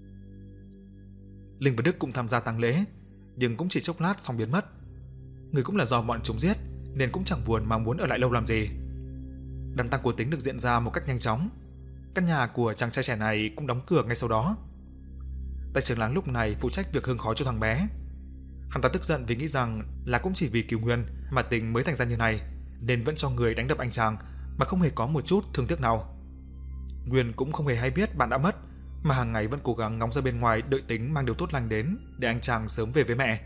Linh và Đức cũng tham gia tang lễ, nhưng cũng chỉ chốc lát xong biến mất. Người cũng là do bọn chúng giết, nên cũng chẳng buồn mà muốn ở lại lâu làm gì. Đám tang của Tính được diễn ra một cách nhanh chóng. Căn nhà của chàng trai trẻ này cũng đóng cửa ngay sau đó. Tay trưởng làng lúc này phụ trách việc hương khói cho thằng bé. Hắn ta tức giận vì nghĩ rằng là cũng chỉ vì cứu Nguyên mà Tính mới thành ra như này, nên vẫn cho người đánh đập anh chàng mà không hề có một chút thương tiếc nào. Nguyên cũng không hề hay biết bạn đã mất, mà hàng ngày vẫn cố gắng ngóng ra bên ngoài đợi Tính mang điều tốt lành đến để anh chàng sớm về với mẹ.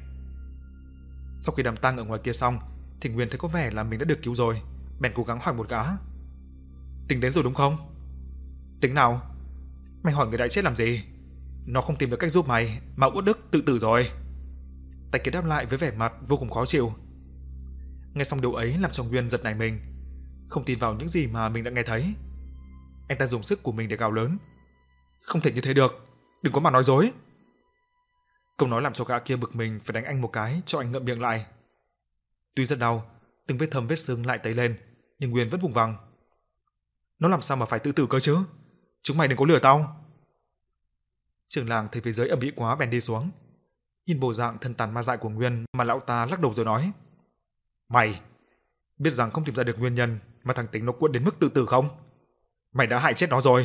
Sau khi đám tang ở ngoài kia xong thì Nguyên thấy có vẻ là mình đã được cứu rồi, bèn cố gắng hỏi một gã: Tính đến rồi đúng không? Tính nào? Mày hỏi người đã chết làm gì? Nó không tìm được cách giúp mày mà uất đức tự tử rồi. Tay kia đáp lại với vẻ mặt vô cùng khó chịu. Nghe xong điều ấy làm cho Nguyên giật nảy mình, không tin vào những gì mà mình đã nghe thấy. Anh ta dùng sức của mình để gào lớn: Không thể như thế được, đừng có mà nói dối. Câu nói làm cho gã kia bực mình phải đánh anh một cái cho anh ngậm miệng lại. Tuy rất đau, từng vết thâm vết sưng lại tấy lên, nhưng Nguyên vẫn vùng vằng: Nó làm sao mà phải tự tử cơ chứ? Chúng mày đừng có lừa tao. Trưởng làng thấy phía dưới ầm ĩ quá bèn đi xuống. Nhìn bộ dạng thân tàn ma dại của Nguyên mà lão ta lắc đầu rồi nói: Mày biết rằng không tìm ra được nguyên nhân mà thằng Tính nó cuộn đến mức tự tử không? Mày đã hại chết nó rồi.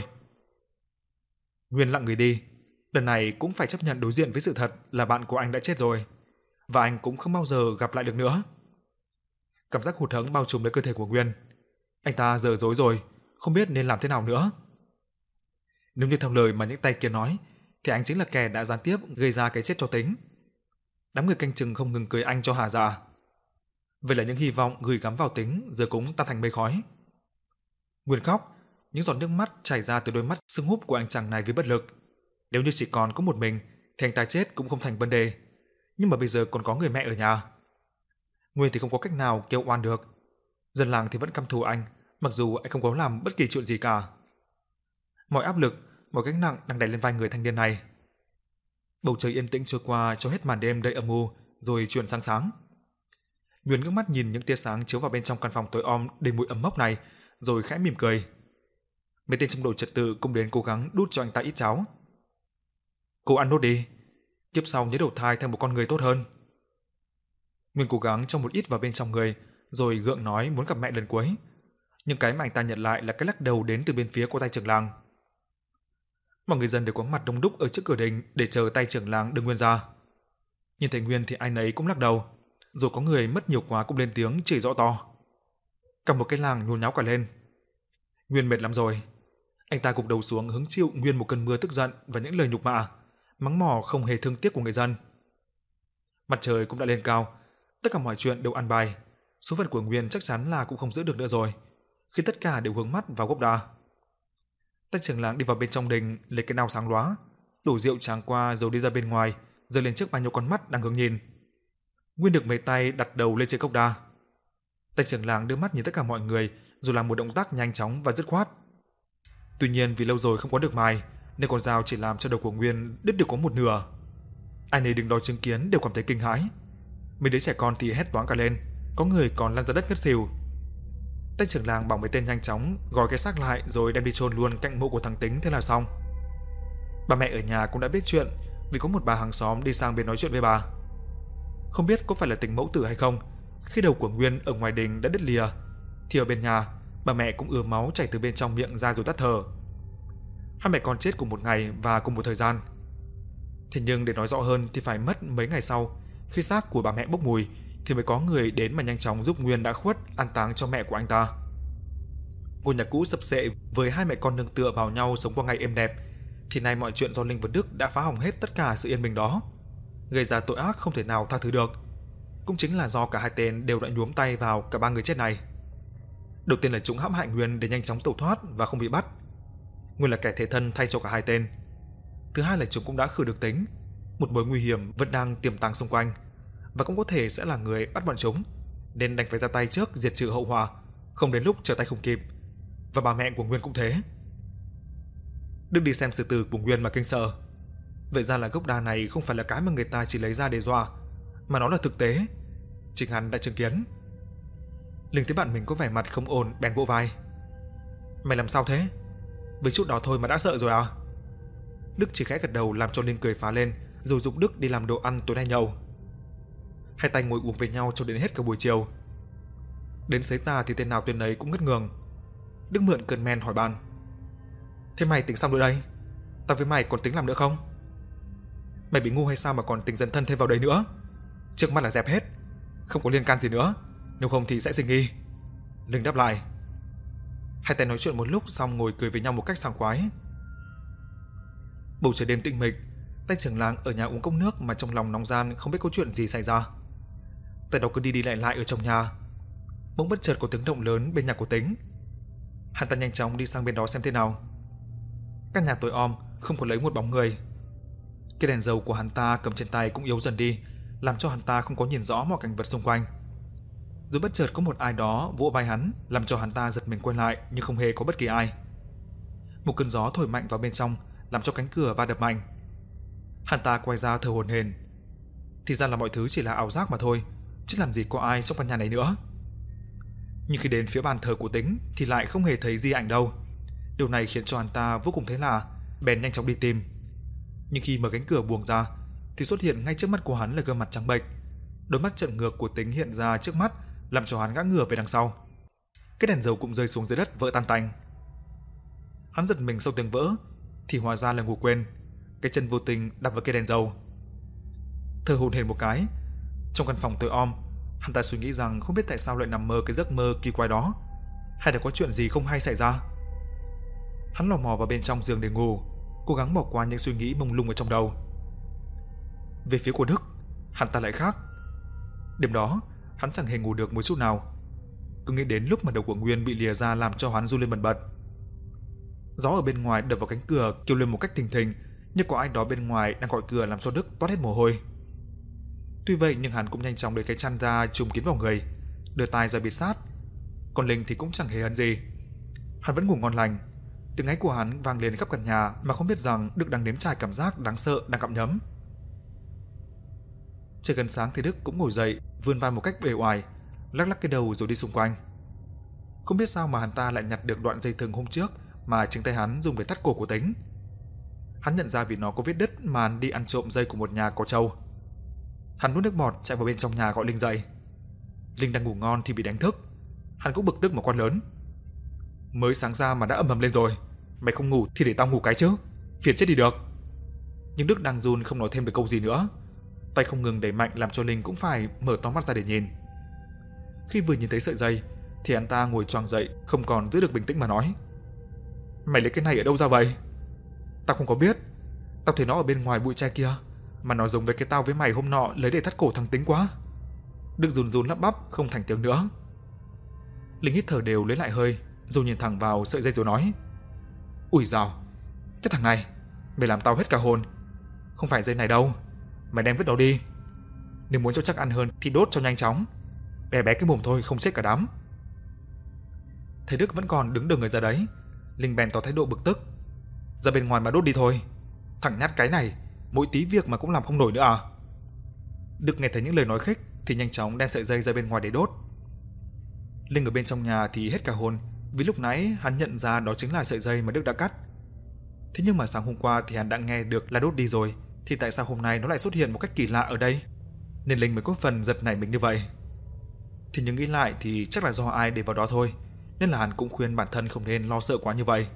Nguyên lặng người đi. Lần này cũng phải chấp nhận đối diện với sự thật là bạn của anh đã chết rồi, và anh cũng không bao giờ gặp lại được nữa. Cảm giác hụt hẫng bao trùm lấy cơ thể của Nguyên. Anh ta giờ rối rồi, không biết nên làm thế nào nữa. Nếu như theo lời mà những tay kia nói, thì anh chính là kẻ đã gián tiếp gây ra cái chết cho Tính. Đám người canh chừng không ngừng cười anh cho hả dạ. Vậy là những hy vọng gửi gắm vào Tính giờ cũng tan thành mây khói. Nguyên khóc, những giọt nước mắt chảy ra từ đôi mắt sưng húp của anh chàng này với bất lực. Nếu như chỉ còn có một mình thì anh ta chết cũng không thành vấn đề, nhưng mà bây giờ còn có người mẹ ở nhà. Nguyên thì không có cách nào kêu oan được. Dân làng thì vẫn căm thù anh, mặc dù anh không có làm bất kỳ chuyện gì cả. Mọi áp lực, mọi gánh nặng đang đè lên vai người thanh niên này. Bầu trời yên tĩnh trôi qua cho hết màn đêm đầy âm u, rồi chuyển sang sáng. Nguyên ngước mắt nhìn những tia sáng chiếu vào bên trong căn phòng tối om đầy mùi ẩm mốc này, rồi khẽ mỉm cười. Mấy tên trong đội trật tự cũng đến cố gắng đút cho anh ta ít cháo. Cô ăn nốt đi, kiếp sau nhớ đầu thai thành một con người tốt hơn. Nguyên cố gắng cho một ít vào bên trong người, rồi gượng nói muốn gặp mẹ lần cuối, nhưng cái mà anh ta nhận lại là cái lắc đầu đến từ bên phía của tay trưởng làng. Mọi người dân đều có mặt đông đúc ở trước cửa đình để chờ tay trưởng làng đưa Nguyên ra. Nhìn thấy Nguyên thì ai nấy cũng lắc đầu, rồi có người mất nhiều quá cũng lên tiếng chửi rõ to. Cả một cái làng nhốn nháo cả lên. Nguyên mệt lắm rồi. Anh ta gục đầu xuống hứng chịu nguyên một cơn mưa tức giận và những lời nhục mạ, mắng mỏ không hề thương tiếc của người dân. Mặt trời cũng đã lên cao, tất cả mọi chuyện đều ăn bài. Số phận của Nguyên chắc chắn là cũng không giữ được nữa rồi, khi tất cả đều hướng mắt vào gốc đa. Tay trưởng làng đi vào bên trong đình lấy cái nao sáng lóa, đổ rượu tráng qua rồi đi ra bên ngoài, giơ lên trước bao nhiêu con mắt đang hướng nhìn. Nguyên được mấy tay đặt đầu lên trên cốc đa. Tay trưởng làng đưa mắt nhìn tất cả mọi người rồi làm một động tác nhanh chóng và dứt khoát. Tuy nhiên vì lâu rồi không có được mài, nên con dao chỉ làm cho đầu của Nguyên đứt được có một nửa. Ai nấy đứng đó chứng kiến đều cảm thấy kinh hãi. Mấy đứa trẻ con thì hét toáng cả lên, có người còn lăn ra đất ngất xỉu. Tay trưởng làng bảo mấy tên nhanh chóng gói cái xác lại rồi đem đi chôn luôn cạnh mộ của thằng Tính, thế là xong. Bà mẹ ở nhà cũng đã biết chuyện, vì có một bà hàng xóm đi sang bên nói chuyện với bà. Không biết có phải là Tính mẫu tử hay không, khi đầu của Nguyên ở ngoài đình đã đứt lìa, thì ở bên nhà bà mẹ cũng ứa máu chảy từ bên trong miệng ra rồi tắt thở. Hai mẹ con chết cùng một ngày và cùng một thời gian. Thế nhưng để nói rõ hơn thì phải mất mấy ngày sau, khi xác của bà mẹ bốc mùi thì mới có người đến mà nhanh chóng giúp Nguyên đã khuất an táng cho mẹ của anh ta. Ngôi nhà cũ sập xệ với hai mẹ con nương tựa vào nhau sống qua ngày êm đẹp, thì nay mọi chuyện do Linh và Đức đã phá hỏng hết tất cả sự yên bình đó, gây ra tội ác không thể nào tha thứ được. Cũng chính là do cả hai tên đều đã nhuốm tay vào cả ba người chết này. Đầu tiên là chúng hãm hại Nguyên để nhanh chóng tẩu thoát và không bị bắt. Nguyên là kẻ thế thân thay cho cả hai tên. Thứ hai là chúng cũng đã khử được Tính. Một mối nguy hiểm vẫn đang tiềm tàng xung quanh, và cũng có thể sẽ là người bắt bọn chúng, nên đành phải ra tay trước diệt trừ hậu họa, không đến lúc trở tay không kịp. Và bà mẹ của Nguyên cũng thế. Đức đi xem sư tử của Nguyên mà kinh sợ. Vậy ra là gốc đa này không phải là cái mà người ta chỉ lấy ra để dọa, mà nó là thực tế. Chính hắn đã chứng kiến. Linh thấy bạn mình có vẻ mặt không ổn, bèn vỗ vai. Mày làm sao thế? Với chút đó thôi mà đã sợ rồi à? Đức chỉ khẽ gật đầu làm cho Linh cười phá lên, rồi dục Đức đi làm đồ ăn tối nay nhậu. Hai tay ngồi uống với nhau cho đến hết cả buổi chiều. Đến sấy tà thì tên nào tên ấy cũng ngất ngường. Đức mượn cơn men hỏi bạn. Thế mày tính xong nữa đây? Tao với mày còn tính làm nữa không? Mày bị ngu hay sao mà còn tính dấn thân thêm vào đây nữa? Trước mắt là dẹp hết, không có liên can gì nữa, nếu không thì sẽ sinh nghi. Linh đáp lại. Hai tay nói chuyện một lúc xong ngồi cười với nhau một cách sảng khoái. Bầu trời đêm tĩnh mịch, tay trưởng làng ở nhà uống cốc nước mà trong lòng nóng gian không biết có chuyện gì xảy ra. Tay đó cứ đi đi lại lại ở trong nhà. Bỗng bất chợt có tiếng động lớn bên nhà của Tính. Hắn ta nhanh chóng đi sang bên đó xem thế nào. Căn nhà tối om, không có lấy một bóng người. Cái đèn dầu của hắn ta cầm trên tay cũng yếu dần đi, làm cho hắn ta không có nhìn rõ mọi cảnh vật xung quanh. Rồi bất chợt có một ai đó vỗ vai hắn, làm cho hắn ta giật mình quay lại nhưng không hề có bất kỳ ai. Một cơn gió thổi mạnh vào bên trong, làm cho cánh cửa va đập mạnh. Hắn ta quay ra thở hổn hển. Thì ra là mọi thứ chỉ là ảo giác mà thôi, chứ làm gì có ai trong căn nhà này nữa. Nhưng khi đến phía bàn thờ của Tính thì lại không hề thấy Di Ảnh đâu. Điều này khiến cho hắn ta vô cùng thấy lạ, bèn nhanh chóng đi tìm. Nhưng khi mở cánh cửa buồng ra thì xuất hiện ngay trước mắt của hắn là gương mặt trắng bệch. Đôi mắt trợn ngược của Tính hiện ra trước mắt, làm cho hắn ngã ngửa về đằng sau. Cái đèn dầu cũng rơi xuống dưới đất vỡ tan tành. Hắn giật mình sau tiếng vỡ thì hóa ra là ngủ quên, cái chân vô tình đập vào cây đèn dầu. Thở hổn hển một cái, trong căn phòng tối om, hắn ta suy nghĩ rằng không biết tại sao lại nằm mơ cái giấc mơ kỳ quái đó, hay là có chuyện gì không hay xảy ra. Hắn lò mò vào bên trong giường để ngủ, cố gắng bỏ qua những suy nghĩ mông lung ở trong đầu. Về phía của Đức, hắn ta lại khác. Đêm đó, hắn chẳng hề ngủ được một chút nào. Cứ nghĩ đến lúc mà đầu của Nguyên bị lìa ra làm cho hắn run lên bần bật. Gió ở bên ngoài đập vào cánh cửa kêu lên một cách thình thình, như có ai đó bên ngoài đang gọi cửa làm cho Đức toát hết mồ hôi. Tuy vậy nhưng hắn cũng nhanh chóng lấy cái chăn ra trùm kín vào người, đưa tai ra bịt sát. Còn Linh thì cũng chẳng hề hấn gì. Hắn vẫn ngủ ngon lành. Tiếng ngáy của hắn vang lên khắp căn nhà mà không biết rằng Đức đang nếm trải cảm giác đáng sợ đang gặm nhấm. Trời gần sáng thì Đức cũng ngồi dậy, vươn vai một cách uể oải, lắc lắc cái đầu rồi đi xung quanh. Không biết sao mà hắn ta lại nhặt được đoạn dây thừng hôm trước mà chính tay hắn dùng để thắt cổ của Tính. Hắn nhận ra vì nó có vết đứt mà hắn đi ăn trộm dây của một nhà có trâu. Hắn nuốt nước bọt chạy vào bên trong nhà gọi Linh dậy. Linh đang ngủ ngon thì bị đánh thức. Hắn cũng bực tức mà quát lớn. Mới sáng ra mà đã ầm ầm lên rồi, mày không ngủ thì để tao ngủ cái chứ, phiền chết đi được. Nhưng Đức đang run không nói thêm được câu gì nữa. Tay không ngừng đẩy mạnh làm cho Linh cũng phải mở to mắt ra để nhìn. Khi vừa nhìn thấy sợi dây thì hắn ta ngồi choàng dậy, không còn giữ được bình tĩnh mà nói. Mày lấy cái này ở đâu ra vậy? Tao không có biết. Tao thấy nó ở bên ngoài bụi tre kia, mà nó giống với cái tao với mày hôm nọ lấy để thắt cổ thằng Tính quá. Đức run run lắp bắp không thành tiếng nữa. Linh hít thở đều lấy lại hơi, rồi nhìn thẳng vào sợi dây rồi nói. Ui dào, cái thằng này, mày làm tao hết cả hồn. Không phải dây này đâu, mày đem vứt đó đi. Nếu muốn cho chắc ăn hơn thì đốt cho nhanh chóng. Bé bé cái mồm thôi không chết cả đám. Thấy Đức vẫn còn đứng đờ người ra đấy, Linh bèn tỏ thái độ bực tức. Ra bên ngoài mà đốt đi thôi. Thằng nhát cái này, mỗi tí việc mà cũng làm không nổi nữa à? Đức nghe thấy những lời nói khích thì nhanh chóng đem sợi dây ra bên ngoài để đốt. Linh ở bên trong nhà thì hết cả hồn, vì lúc nãy hắn nhận ra đó chính là sợi dây mà Đức đã cắt. Thế nhưng mà sáng hôm qua thì hắn đã nghe được là đốt đi rồi, thì tại sao hôm nay nó lại xuất hiện một cách kỳ lạ ở đây? Nên Linh mới có phần giật nảy mình như vậy. Thì nhưng nghĩ lại thì chắc là do ai để vào đó thôi, nên là hắn cũng khuyên bản thân không nên lo sợ quá như vậy.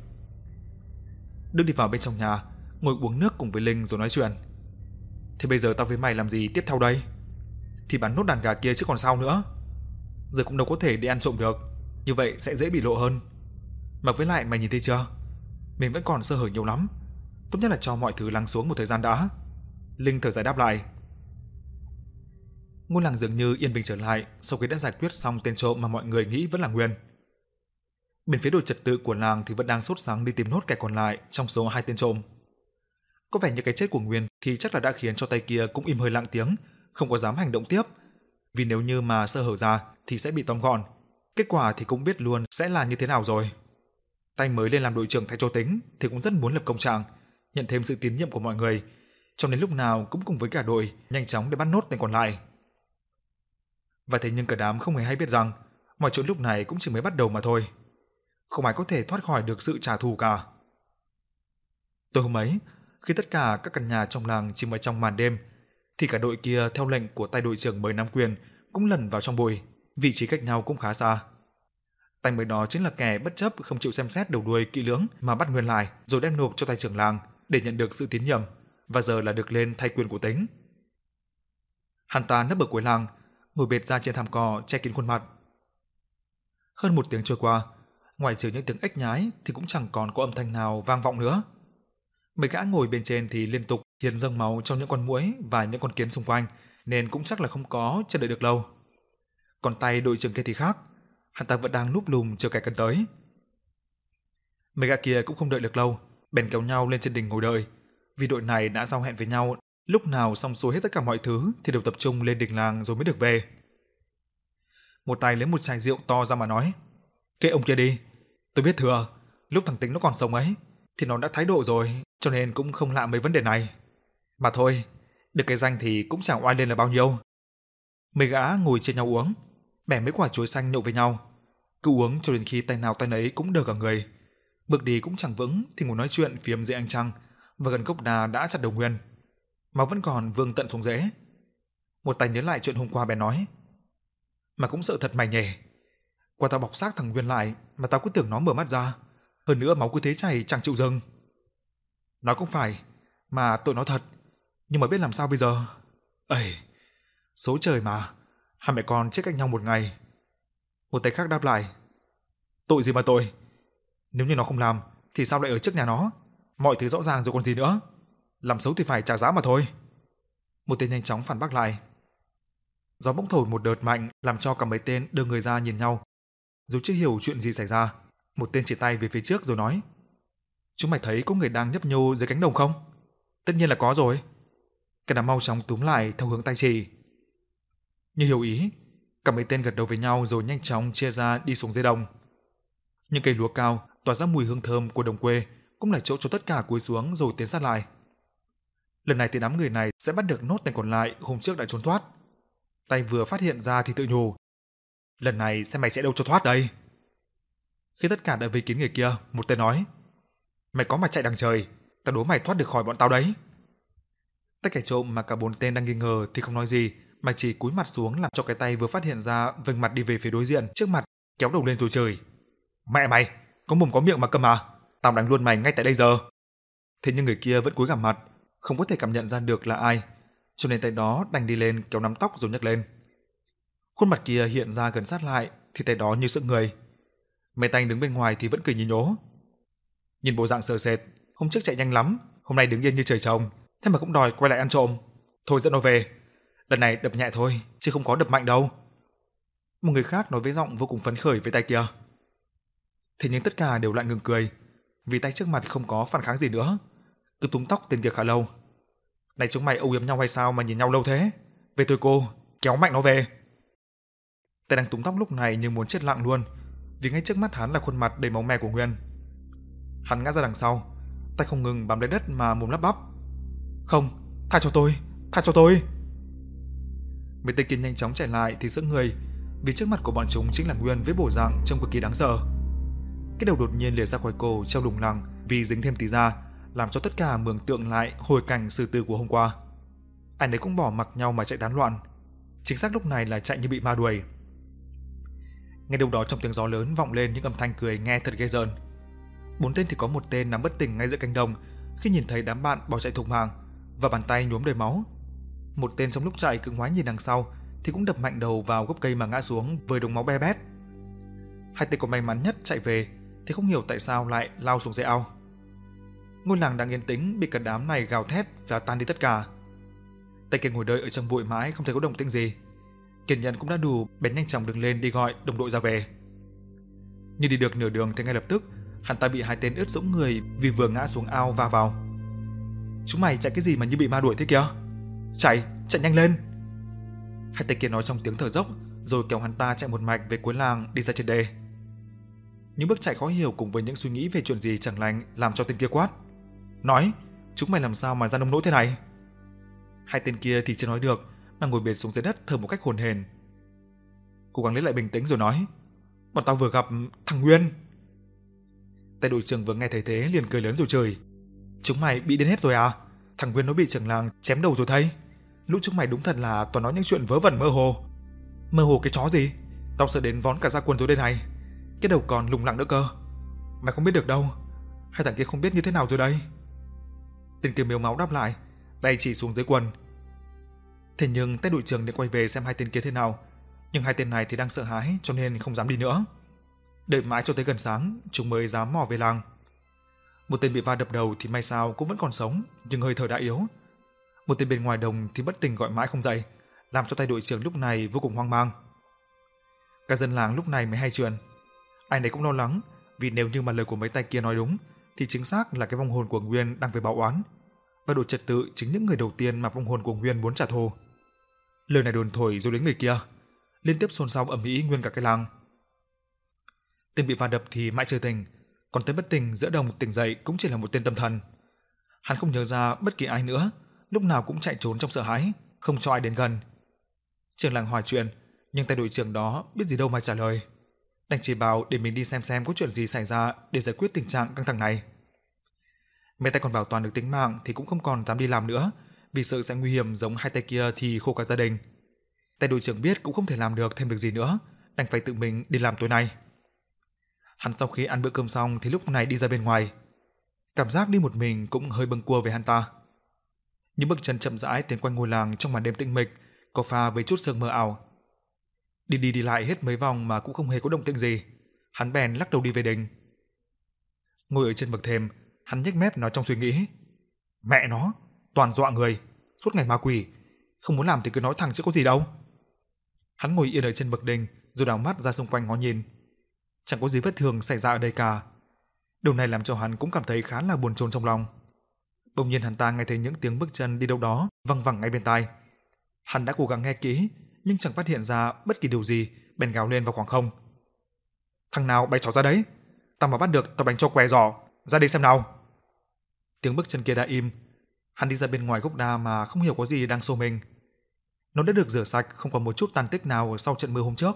Đức đi vào bên trong nhà, ngồi uống nước cùng với Linh rồi nói chuyện. Thế bây giờ tao với mày làm gì tiếp theo đây? Thì bắn nốt đàn gà kia chứ còn sao nữa. Giờ cũng đâu có thể đi ăn trộm được, như vậy sẽ dễ bị lộ hơn. Mà với lại mày nhìn thấy chưa, mình vẫn còn sơ hở nhiều lắm. Tốt nhất là cho mọi thứ lắng xuống một thời gian đã. Linh thở dài đáp lại. Ngôi làng dường như yên bình trở lại sau khi đã giải quyết xong tên trộm mà mọi người nghĩ vẫn là Nguyên. Bên phía đội trật tự của làng thì vẫn đang sốt sắng đi tìm nốt kẻ còn lại trong số hai tên trộm. Có vẻ như cái chết của Nguyên thì chắc là đã khiến cho tay kia cũng im hơi lặng tiếng, không có dám hành động tiếp. Vì nếu như mà sơ hở ra thì sẽ bị tóm gọn. Kết quả thì cũng biết luôn sẽ là như thế nào rồi. Tay mới lên làm đội trưởng thay cho Tính thì cũng rất muốn lập công trạng, nhận thêm sự tín nhiệm của mọi người, cho nên lúc nào cũng cùng với cả đội nhanh chóng để bắt nốt tên còn lại. Và thế nhưng cả đám không hề hay biết rằng mọi chuyện lúc này cũng chỉ mới bắt đầu mà thôi. Không ai có thể thoát khỏi được sự trả thù cả. Tối hôm ấy, khi tất cả các căn nhà trong làng chìm vào trong màn đêm, thì cả đội kia theo lệnh của tay đội trưởng mới nắm quyền cũng lẩn vào trong bụi, vị trí cách nhau cũng khá xa. Tay mới đó chính là kẻ bất chấp không chịu xem xét đầu đuôi kỹ lưỡng mà bắt Nguyên lại rồi đem nộp cho tay trưởng làng để nhận được sự tín nhiệm, và giờ là được lên thay quyền của Tính. Hắn ta nấp ở cuối làng, ngồi bệt ra trên thảm cỏ che kín khuôn mặt. Hơn một tiếng trôi qua, ngoài trừ những tiếng ếch nhái thì cũng chẳng còn có âm thanh nào vang vọng nữa. Mấy gã ngồi bên trên thì liên tục hiến dâng máu cho những con muỗi và những con kiến xung quanh, nên cũng chắc là không có chờ đợi được lâu. Còn tay đội trưởng kia thì khác, hắn ta vẫn đang núp lùm chờ kẻ cần tới. Mấy gã kia cũng không đợi được lâu, bèn kéo nhau lên trên đỉnh ngồi đợi, vì đội này đã giao hẹn với nhau lúc nào xong xuôi hết tất cả mọi thứ thì đều tập trung lên đỉnh làng rồi mới được về. Một tay lấy một chai rượu to ra mà nói: "Kệ ông kia đi, tôi biết thừa, lúc thằng Tính nó còn sống ấy thì nó đã thái độ rồi, cho nên cũng không lạ mấy vấn đề này. Mà thôi, được cái danh thì cũng chẳng oai lên là bao nhiêu." Mấy gã ngồi trên nhau uống, bẻ mấy quả chuối xanh nhậu với nhau, cứ uống cho đến khi tay nào tay nấy cũng đờ cả người. Bước đi cũng chẳng vững thì ngồi nói chuyện phiếm dưới ánh trăng, và gần gốc đà đã chặt đầu Nguyên, mà vẫn còn vương tận xuống rễ. Một tay nhớ lại chuyện hôm qua bèn nói: "Mà cũng sợ thật mày nhỉ. Qua tao bọc xác thằng Nguyên lại mà tao cứ tưởng nó mở mắt ra, hơn nữa máu cứ thế chảy chẳng chịu dừng." Nói cũng phải, mà tội nó thật, nhưng mà biết làm sao bây giờ? Ây, số trời mà, hai mẹ con chết cách nhau một ngày. Một tay khác đáp lại: "Tội gì mà tội? Nếu như nó không làm thì sao lại ở trước nhà nó? Mọi thứ rõ ràng rồi còn gì nữa. Làm xấu thì phải trả giá mà thôi." Một tên nhanh chóng phản bác lại. Gió bỗng thổi một đợt mạnh làm cho cả mấy tên đưa người ra nhìn nhau. Dù chưa hiểu chuyện gì xảy ra, một tên chỉ tay về phía trước rồi nói: "Chúng mày thấy có người đang nhấp nhô dưới cánh đồng không?" "Tất nhiên là có rồi." Cái đám mau chóng túm lại theo hướng tay chỉ. Như hiểu ý, cả mấy tên gật đầu với nhau rồi nhanh chóng chia ra đi xuống dưới đồng. Những cây lúa cao tỏa ra mùi hương thơm của đồng quê cũng là chỗ cho tất cả cúi xuống rồi tiến sát lại. Lần này thì đám người này sẽ bắt được nốt tên còn lại hôm trước đã trốn thoát. Tay vừa phát hiện ra thì tự nhủ: "Lần này xem mày chạy đâu cho thoát đây." Khi tất cả đã vây kín người kia, một tên nói: "Mày có mà chạy đằng trời, tao đố mày thoát được khỏi bọn tao đấy." Tất kẻ trộm mà cả bốn tên đang nghi ngờ thì không nói gì, mà chỉ cúi mặt xuống làm cho cái tay vừa phát hiện ra vênh mặt đi về phía đối diện trước mặt, kéo đầu lên rồi chửi: "Mẹ mày, có mồm có miệng mà câm à? Tao đánh luôn mày ngay tại đây giờ." Thế nhưng người kia vẫn cúi gằm mặt, không có thể cảm nhận ra được là ai, cho nên tay đó đành đi lên kéo nắm tóc rồi nhấc lên. Khuôn mặt kia hiện ra gần sát lại thì tay đó như sững người. Mấy tay đứng bên ngoài thì vẫn cười nhí nhố. Nhìn bộ dạng sờ sệt, hôm trước chạy nhanh lắm, hôm nay đứng yên như trời trồng, thế mà cũng đòi quay lại ăn trộm. Thôi dẫn nó về, lần này đập nhẹ thôi, chứ không có đập mạnh đâu. Một người khác nói với giọng vô cùng phấn khởi với tay kia. Thế nhưng tất cả đều lại ngừng cười, vì tay trước mặt không có phản kháng gì nữa, cứ túm tóc tên kia khá lâu. "Này chúng mày âu yếm nhau hay sao mà nhìn nhau lâu thế? Về thôi cô, kéo mạnh nó về." Tên đang túm tóc lúc này như muốn chết lặng luôn, vì ngay trước mắt hắn là khuôn mặt đầy máu me của Nguyên. Hắn ngã ra đằng sau, tay không ngừng bám lấy đất mà mồm lắp bắp: "Không, tha cho tôi, tha cho tôi." Mấy tên kia nhanh chóng chạy lại thì sững người, vì trước mặt của bọn chúng chính là Nguyên với bộ dạng trông cực kỳ đáng sợ. Cái đầu đột nhiên lìa ra khỏi cổ treo lủng lẳng vì dính thêm tí da, làm cho tất cả mường tượng lại hồi cảnh xử tử của hôm qua. Ai nấy cũng bỏ mặc nhau mà chạy tán loạn, chính xác lúc này là chạy như bị ma đuổi. Ngay đâu đó trong tiếng gió lớn vọng lên những âm thanh cười nghe thật ghê rợn. Bốn tên thì có một tên nằm bất tỉnh ngay giữa cánh đồng khi nhìn thấy đám bạn bỏ chạy thục mạng và bàn tay nhuốm đầy máu. Một tên trong lúc chạy cứ ngoái nhìn đằng sau thì cũng đập mạnh đầu vào gốc cây mà ngã xuống với đống máu be bét. Hai tên có may mắn nhất chạy về thì không hiểu tại sao lại lao xuống dãy ao. Ngôi làng đang yên tĩnh bị cả đám này gào thét và tan đi tất cả. Tay kia ngồi đợi ở trong bụi mãi không thấy có động tĩnh gì. Kiên nhẫn cũng đã đủ, bèn nhanh chóng đứng lên đi gọi đồng đội ra về. Nhưng đi được nửa đường thì ngay lập tức hắn ta bị hai tên ướt sũng người vì vừa ngã xuống ao va vào. Chúng mày chạy cái gì mà như bị ma đuổi thế kìa? Chạy, chạy nhanh lên. Hai tay kia nói trong tiếng thở dốc, rồi kéo hắn ta chạy một mạch về cuối làng đi ra trên đê. Những bước chạy khó hiểu cùng với những suy nghĩ về chuyện gì chẳng lành làm cho tên kia quát: Nói, chúng mày làm sao mà ra nông nỗi thế này? Hai tên kia thì chưa nói được mà ngồi bệt xuống dưới đất thở một cách hổn hển. Cố gắng lấy lại bình tĩnh rồi nói: Bọn tao vừa gặp thằng Nguyên. Tay đội trưởng vừa nghe thấy thế liền cười lớn rồi chửi: Chúng mày bị điên hết rồi à? Thằng Nguyên nó bị trưởng làng chém đầu rồi thấy. Lũ chúng mày đúng thật là toàn nói những chuyện vớ vẩn mơ hồ. Mơ hồ cái chó gì? Tao sợ đến vón cả gia quân rồi đây này. Cái đầu còn lủng lẳng nữa cơ. Mày không biết được đâu. Hai thằng kia không biết như thế nào rồi đây. Tên kia mếu máu đáp lại, tay chỉ xuống dưới quần. Thế nhưng tay đội trưởng định quay về xem hai tên kia thế nào, nhưng hai tên này thì đang sợ hãi cho nên không dám đi nữa. Đợi mãi cho tới gần sáng, chúng mới dám mò về làng. Một tên bị va đập đầu thì may sao cũng vẫn còn sống, nhưng hơi thở đã yếu. Một tên bên ngoài đồng thì bất tỉnh gọi mãi không dậy, làm cho tay đội trưởng lúc này vô cùng hoang mang. Cả dân làng lúc này mới hay chuyện. Ai nấy cũng lo lắng, vì nếu như mà lời của mấy tay kia nói đúng, thì chính xác là cái vong hồn của Nguyên đang về báo oán, và đội trật tự chính những người đầu tiên mà vong hồn của Nguyên muốn trả thù. Lời này đồn thổi rồi đến người kia, liên tiếp xôn xao ầm ĩ nguyên cả cái làng. Tên bị va đập thì mãi chưa tỉnh, còn tên bất tỉnh giữa đồng tỉnh dậy cũng chỉ là một tên tâm thần. Hắn không nhớ ra bất kỳ ai nữa, lúc nào cũng chạy trốn trong sợ hãi, không cho ai đến gần. Trưởng làng hỏi chuyện, nhưng tay đội trưởng đó biết gì đâu mà trả lời, đành chỉ bảo để mình đi xem xem có chuyện gì xảy ra để giải quyết tình trạng căng thẳng này. Mấy tay còn bảo toàn được tính mạng thì cũng không còn dám đi làm nữa, vì sợ sẽ nguy hiểm giống hai tay kia thì khổ cả gia đình. Tay đội trưởng biết cũng không thể làm được thêm được gì nữa, đành phải tự mình đi làm tối nay. Hắn sau khi ăn bữa cơm xong thì lúc này đi ra bên ngoài. Cảm giác đi một mình cũng hơi bâng quơ về hắn ta. Những bước chân chậm rãi tiến quanh ngôi làng trong màn đêm tĩnh mịch, có pha với chút sương mờ ảo. Đi đi đi lại hết mấy vòng mà cũng không hề có động tĩnh gì, hắn bèn lắc đầu đi về đình. Ngồi ở trên bậc thềm, hắn nhếch mép nói trong suy nghĩ: Mẹ nó, toàn dọa người, suốt ngày ma quỷ, không muốn làm thì cứ nói thẳng chứ có gì đâu. Hắn ngồi yên ở trên bậc đình, rồi đảo mắt ra xung quanh ngó nhìn. Chẳng có gì bất thường xảy ra ở đây cả. Điều này làm cho hắn cũng cảm thấy khá là buồn chồn trong lòng. Bỗng nhiên hắn ta nghe thấy những tiếng bước chân đi đâu đó văng vẳng ngay bên tai. Hắn đã cố gắng nghe kỹ, nhưng chẳng phát hiện ra bất kỳ điều gì, bèn gào lên vào khoảng không: Thằng nào bay chó ra đấy? Tao mà bắt được tao đánh cho què giỏ, ra đây xem nào. Tiếng bước chân kia đã im. Hắn đi ra bên ngoài gốc đa mà không hiểu có gì đang xô mình. Nó đã được rửa sạch, không còn một chút tàn tích nào sau trận mưa hôm trước.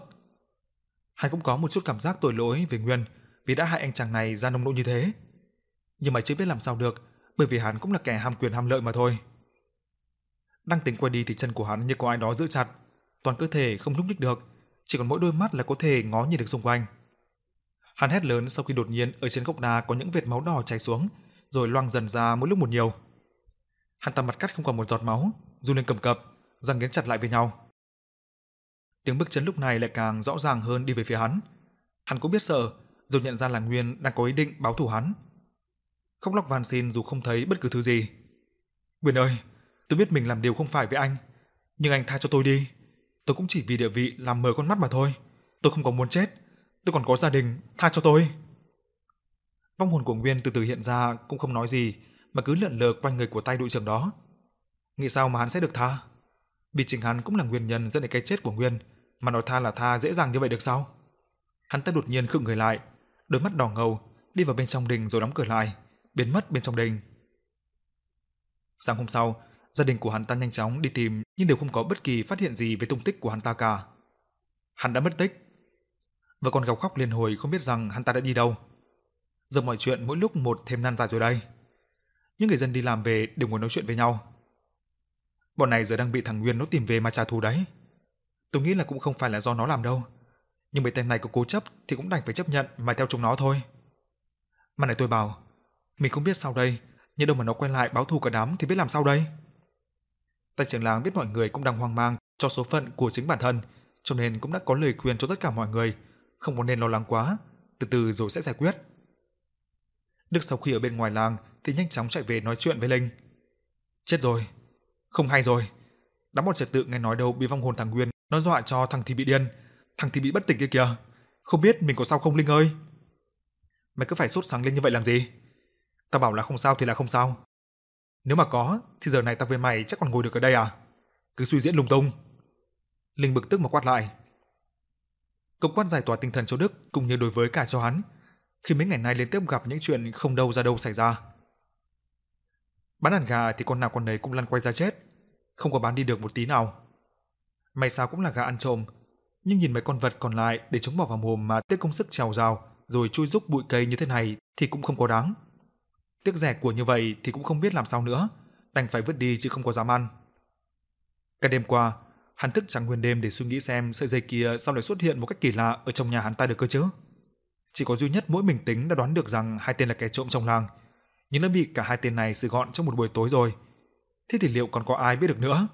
Hắn cũng có một chút cảm giác tội lỗi về Nguyên vì đã hại anh chàng này ra nông nỗi như thế. Nhưng mà chưa biết làm sao được, bởi vì hắn cũng là kẻ ham quyền ham lợi mà thôi. Đang tính quay đi thì chân của hắn như có ai đó giữ chặt, toàn cơ thể không nhúc nhích được, chỉ còn mỗi đôi mắt là có thể ngó nhìn được xung quanh. Hắn hét lớn sau khi đột nhiên ở trên gốc đa có những vệt máu đỏ chảy xuống, rồi loang dần ra mỗi lúc một nhiều. Hắn ta mặt cắt không còn một giọt máu, run lên cầm cập, răng nghiến chặt lại với nhau. Tiếng bước chân lúc này lại càng rõ ràng hơn đi về phía hắn. Hắn cũng biết sợ, rồi nhận ra là Nguyên đang có ý định báo thù hắn. Khóc lóc van xin dù không thấy bất cứ thứ gì. Nguyên ơi, tôi biết mình làm điều không phải với anh, nhưng anh tha cho tôi đi. Tôi cũng chỉ vì địa vị làm mờ con mắt mà thôi. Tôi không có muốn chết, tôi còn có gia đình, tha cho tôi. Vong hồn của Nguyên từ từ hiện ra cũng không nói gì, mà cứ lượn lờ quanh người của tay đội trưởng đó. Nghĩ sao mà hắn sẽ được tha? Vì chính hắn cũng là nguyên nhân dẫn đến cái chết của Nguyên, mà nói tha là tha dễ dàng như vậy được sao? Hắn ta đột nhiên khựng người lại, đôi mắt đỏ ngầu, đi vào bên trong đình rồi đóng cửa lại, biến mất bên trong đình. Sáng hôm sau, gia đình của hắn ta nhanh chóng đi tìm nhưng đều không có bất kỳ phát hiện gì về tung tích của hắn ta cả. Hắn đã mất tích. Vợ con gào khóc liên hồi không biết rằng hắn ta đã đi đâu. Giờ mọi chuyện mỗi lúc một thêm nan giải rồi đây. Những người dân đi làm về đều ngồi nói chuyện với nhau. Bọn này giờ đang bị thằng Nguyên nó tìm về mà trả thù đấy. Tôi nghĩ là cũng không phải là do nó làm đâu, nhưng mấy tên này có cố chấp thì cũng đành phải chấp nhận mà theo chúng nó thôi. Mà này tôi bảo, mình không biết sao đây, nhưng đâu mà nó quay lại báo thù cả đám thì biết làm sao đây. Tay trưởng làng biết mọi người cũng đang hoang mang cho số phận của chính bản thân, cho nên cũng đã có lời khuyên cho tất cả mọi người không có nên lo lắng quá, từ từ rồi sẽ giải quyết. Đức sau khi ở bên ngoài làng thì nhanh chóng chạy về nói chuyện với Linh. Chết rồi, không hay rồi. Đám bọn trật tự nghe nói đâu bị vong hồn thằng Nguyên nó dọa cho thằng thì bị điên, thằng thì bị bất tỉnh kia kìa. Không biết mình có sao không Linh ơi? Mày cứ phải sốt sáng lên như vậy làm gì? Tao bảo là không sao thì là không sao. Nếu mà có, thì giờ này tao với mày chắc còn ngồi được ở đây à? Cứ suy diễn lung tung. Linh bực tức mà quát lại. Câu quát giải tỏa tinh thần cho Đức cũng như đối với cả cho hắn, khi mấy ngày nay liên tiếp gặp những chuyện không đâu ra đâu xảy ra. Bán đàn gà thì con nào con nấy cũng lăn quay ra chết, không có bán đi được một tí nào. May sao cũng là gà ăn trộm, nhưng nhìn mấy con vật còn lại để chúng bỏ vào mồm mà tiếc công sức trèo rào rồi chui rúc bụi cây như thế này thì cũng không có đáng. Tiếc rẻ của như vậy thì cũng không biết làm sao nữa, đành phải vứt đi chứ không có dám ăn. Cả đêm qua, hắn thức trắng nguyên đêm để suy nghĩ xem sợi dây kia sao lại xuất hiện một cách kỳ lạ ở trong nhà hắn ta được cơ chứ. Chỉ có duy nhất mỗi mình tính đã đoán được rằng hai tên là kẻ trộm trong làng, nhưng đã bị cả hai tên này xử gọn trong một buổi tối rồi. Thế thì liệu còn có ai biết được nữa?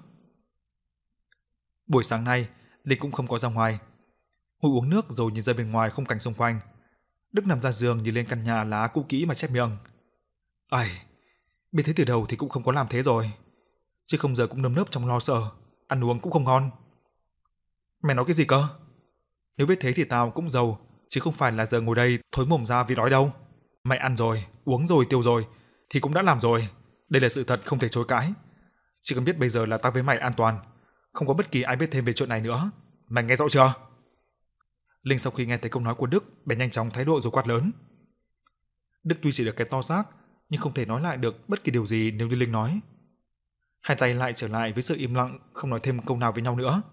Buổi sáng nay, Linh cũng không có ra ngoài. Ngồi uống nước rồi nhìn ra bên ngoài khung cảnh xung quanh. Đức nằm ra giường nhìn lên căn nhà lá cũ kỹ mà chép miệng. Ai, biết thế từ đầu thì cũng không có làm thế rồi. Chứ không giờ cũng nơm nớp trong lo sợ, ăn uống cũng không ngon. Mày nói cái gì cơ? Nếu biết thế thì tao cũng giàu, chứ không phải là giờ ngồi đây thối mồm ra vì đói đâu. Mày ăn rồi, uống rồi, tiêu rồi, thì cũng đã làm rồi. Đây là sự thật không thể chối cãi. Chỉ cần biết bây giờ là tao với mày an toàn, không có bất kỳ ai biết thêm về chuyện này nữa. Mày nghe rõ chưa? Linh sau khi nghe thấy câu nói của Đức, bèn nhanh chóng thái độ rồi quát lớn. Đức tuy chỉ được cái to xác, nhưng không thể nói lại được bất kỳ điều gì nếu như Linh nói. Hai tay lại trở lại với sự im lặng, không nói thêm câu nào với nhau nữa.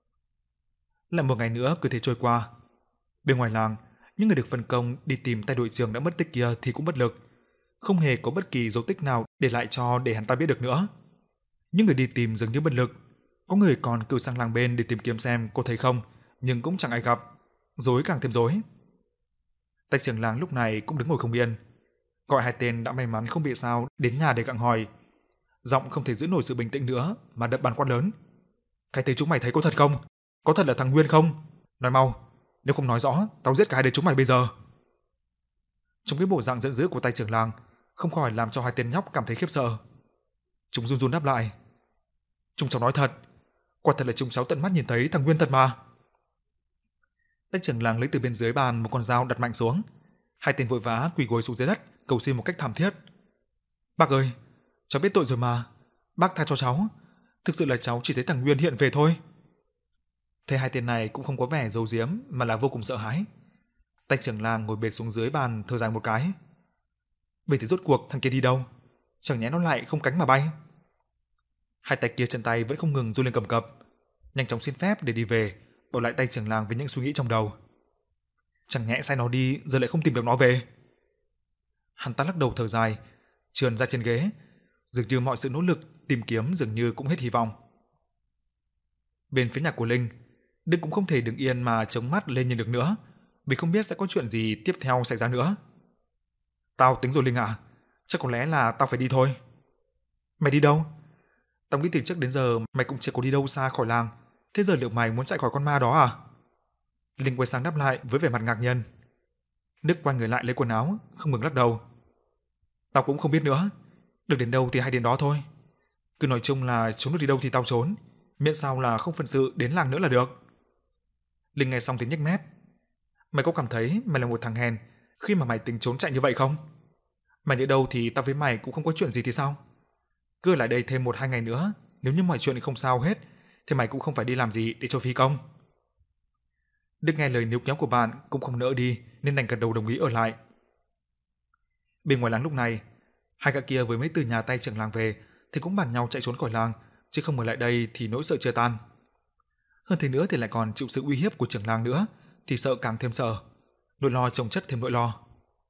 Lại một ngày nữa cứ thế trôi qua. Bên ngoài làng, những người được phân công đi tìm tay đội trưởng đã mất tích kia thì cũng bất lực, không hề có bất kỳ dấu tích nào để lại cho để hắn ta biết được nữa. Những người đi tìm dường như bất lực, có người còn cử sang làng bên để tìm kiếm xem có thấy không, nhưng cũng chẳng ai gặp, rối càng thêm rối. Tay trưởng làng lúc này cũng đứng ngồi không yên, gọi hai tên đã may mắn không bị sao đến nhà để gặng hỏi. Giọng không thể giữ nổi sự bình tĩnh nữa mà đập bàn quát lớn. Cái tên chúng mày thấy có thật không? Có thật là thằng Nguyên không? Nói mau, nếu không nói rõ, tao giết cả hai đứa chúng mày bây giờ. Trong cái bộ dạng giận dữ của tay trưởng làng, không khỏi làm cho hai tên nhóc cảm thấy khiếp sợ. Chúng run run đáp lại. Chúng cháu nói thật, quả thật là chúng cháu tận mắt nhìn thấy thằng Nguyên thật mà. Tay trưởng làng lấy từ bên dưới bàn một con dao đặt mạnh xuống. Hai tên vội vã quỳ gối xuống dưới đất, cầu xin một cách thảm thiết. Bác ơi, cháu biết tội rồi mà, bác tha cho cháu. Thực sự là cháu chỉ thấy thằng Nguyên hiện về thôi. Thế hai tên này cũng không có vẻ giấu giếm mà là vô cùng sợ hãi. Tay trưởng làng ngồi bệt xuống dưới bàn thở dài một cái. Bây thì rốt cuộc thằng kia đi đâu? Chẳng nhẽ nó lại không cánh mà bay? Hai tay kia chân tay vẫn không ngừng run lên cầm cập, nhanh chóng xin phép để đi về, bỏ lại tay trưởng làng với những suy nghĩ trong đầu. Chẳng nhẽ sai nó đi giờ lại không tìm được nó về? Hắn ta lắc đầu thở dài, trườn ra trên ghế, dường như mọi sự nỗ lực tìm kiếm dường như cũng hết hy vọng. Bên phía nhà của Linh, Đức cũng không thể đứng yên mà chống mắt lên nhìn được nữa, vì không biết sẽ có chuyện gì tiếp theo xảy ra nữa. Tao tính rồi Linh ạ, à, chắc có lẽ là tao phải đi thôi. Mày đi đâu? Tao nghĩ từ trước đến giờ mày cũng chưa có đi đâu xa khỏi làng, thế giờ liệu mày muốn chạy khỏi con ma đó à? Linh quay sang đáp lại với vẻ mặt ngạc nhiên. Đức quay người lại lấy quần áo, không ngừng lắc đầu. Tao cũng không biết nữa, được đến đâu thì hay đến đó thôi. Cứ nói chung là trốn được đi đâu thì tao trốn, miễn sao là không phận sự đến làng nữa là được. Linh nghe xong thì nhếch mép. Mày có cảm thấy mày là một thằng hèn khi mà mày tính trốn chạy như vậy không? Mày đi đâu thì tao với mày cũng không có chuyện gì thì sao? Cứ ở lại đây thêm một hai ngày nữa, nếu như mọi chuyện không sao hết, thì mày cũng không phải đi làm gì để cho phí công. Đức nghe lời níu kéo của bạn cũng không nỡ đi, nên đành gật đầu đồng ý ở lại. Bên ngoài làng lúc này, hai gã kia với mấy từ nhà tay trưởng làng về thì cũng bàn nhau chạy trốn khỏi làng, chứ không ở lại đây thì nỗi sợ chưa tan. Hơn thế nữa thì lại còn chịu sự uy hiếp của trưởng làng nữa, thì sợ càng thêm sợ, nỗi lo chồng chất thêm nỗi lo.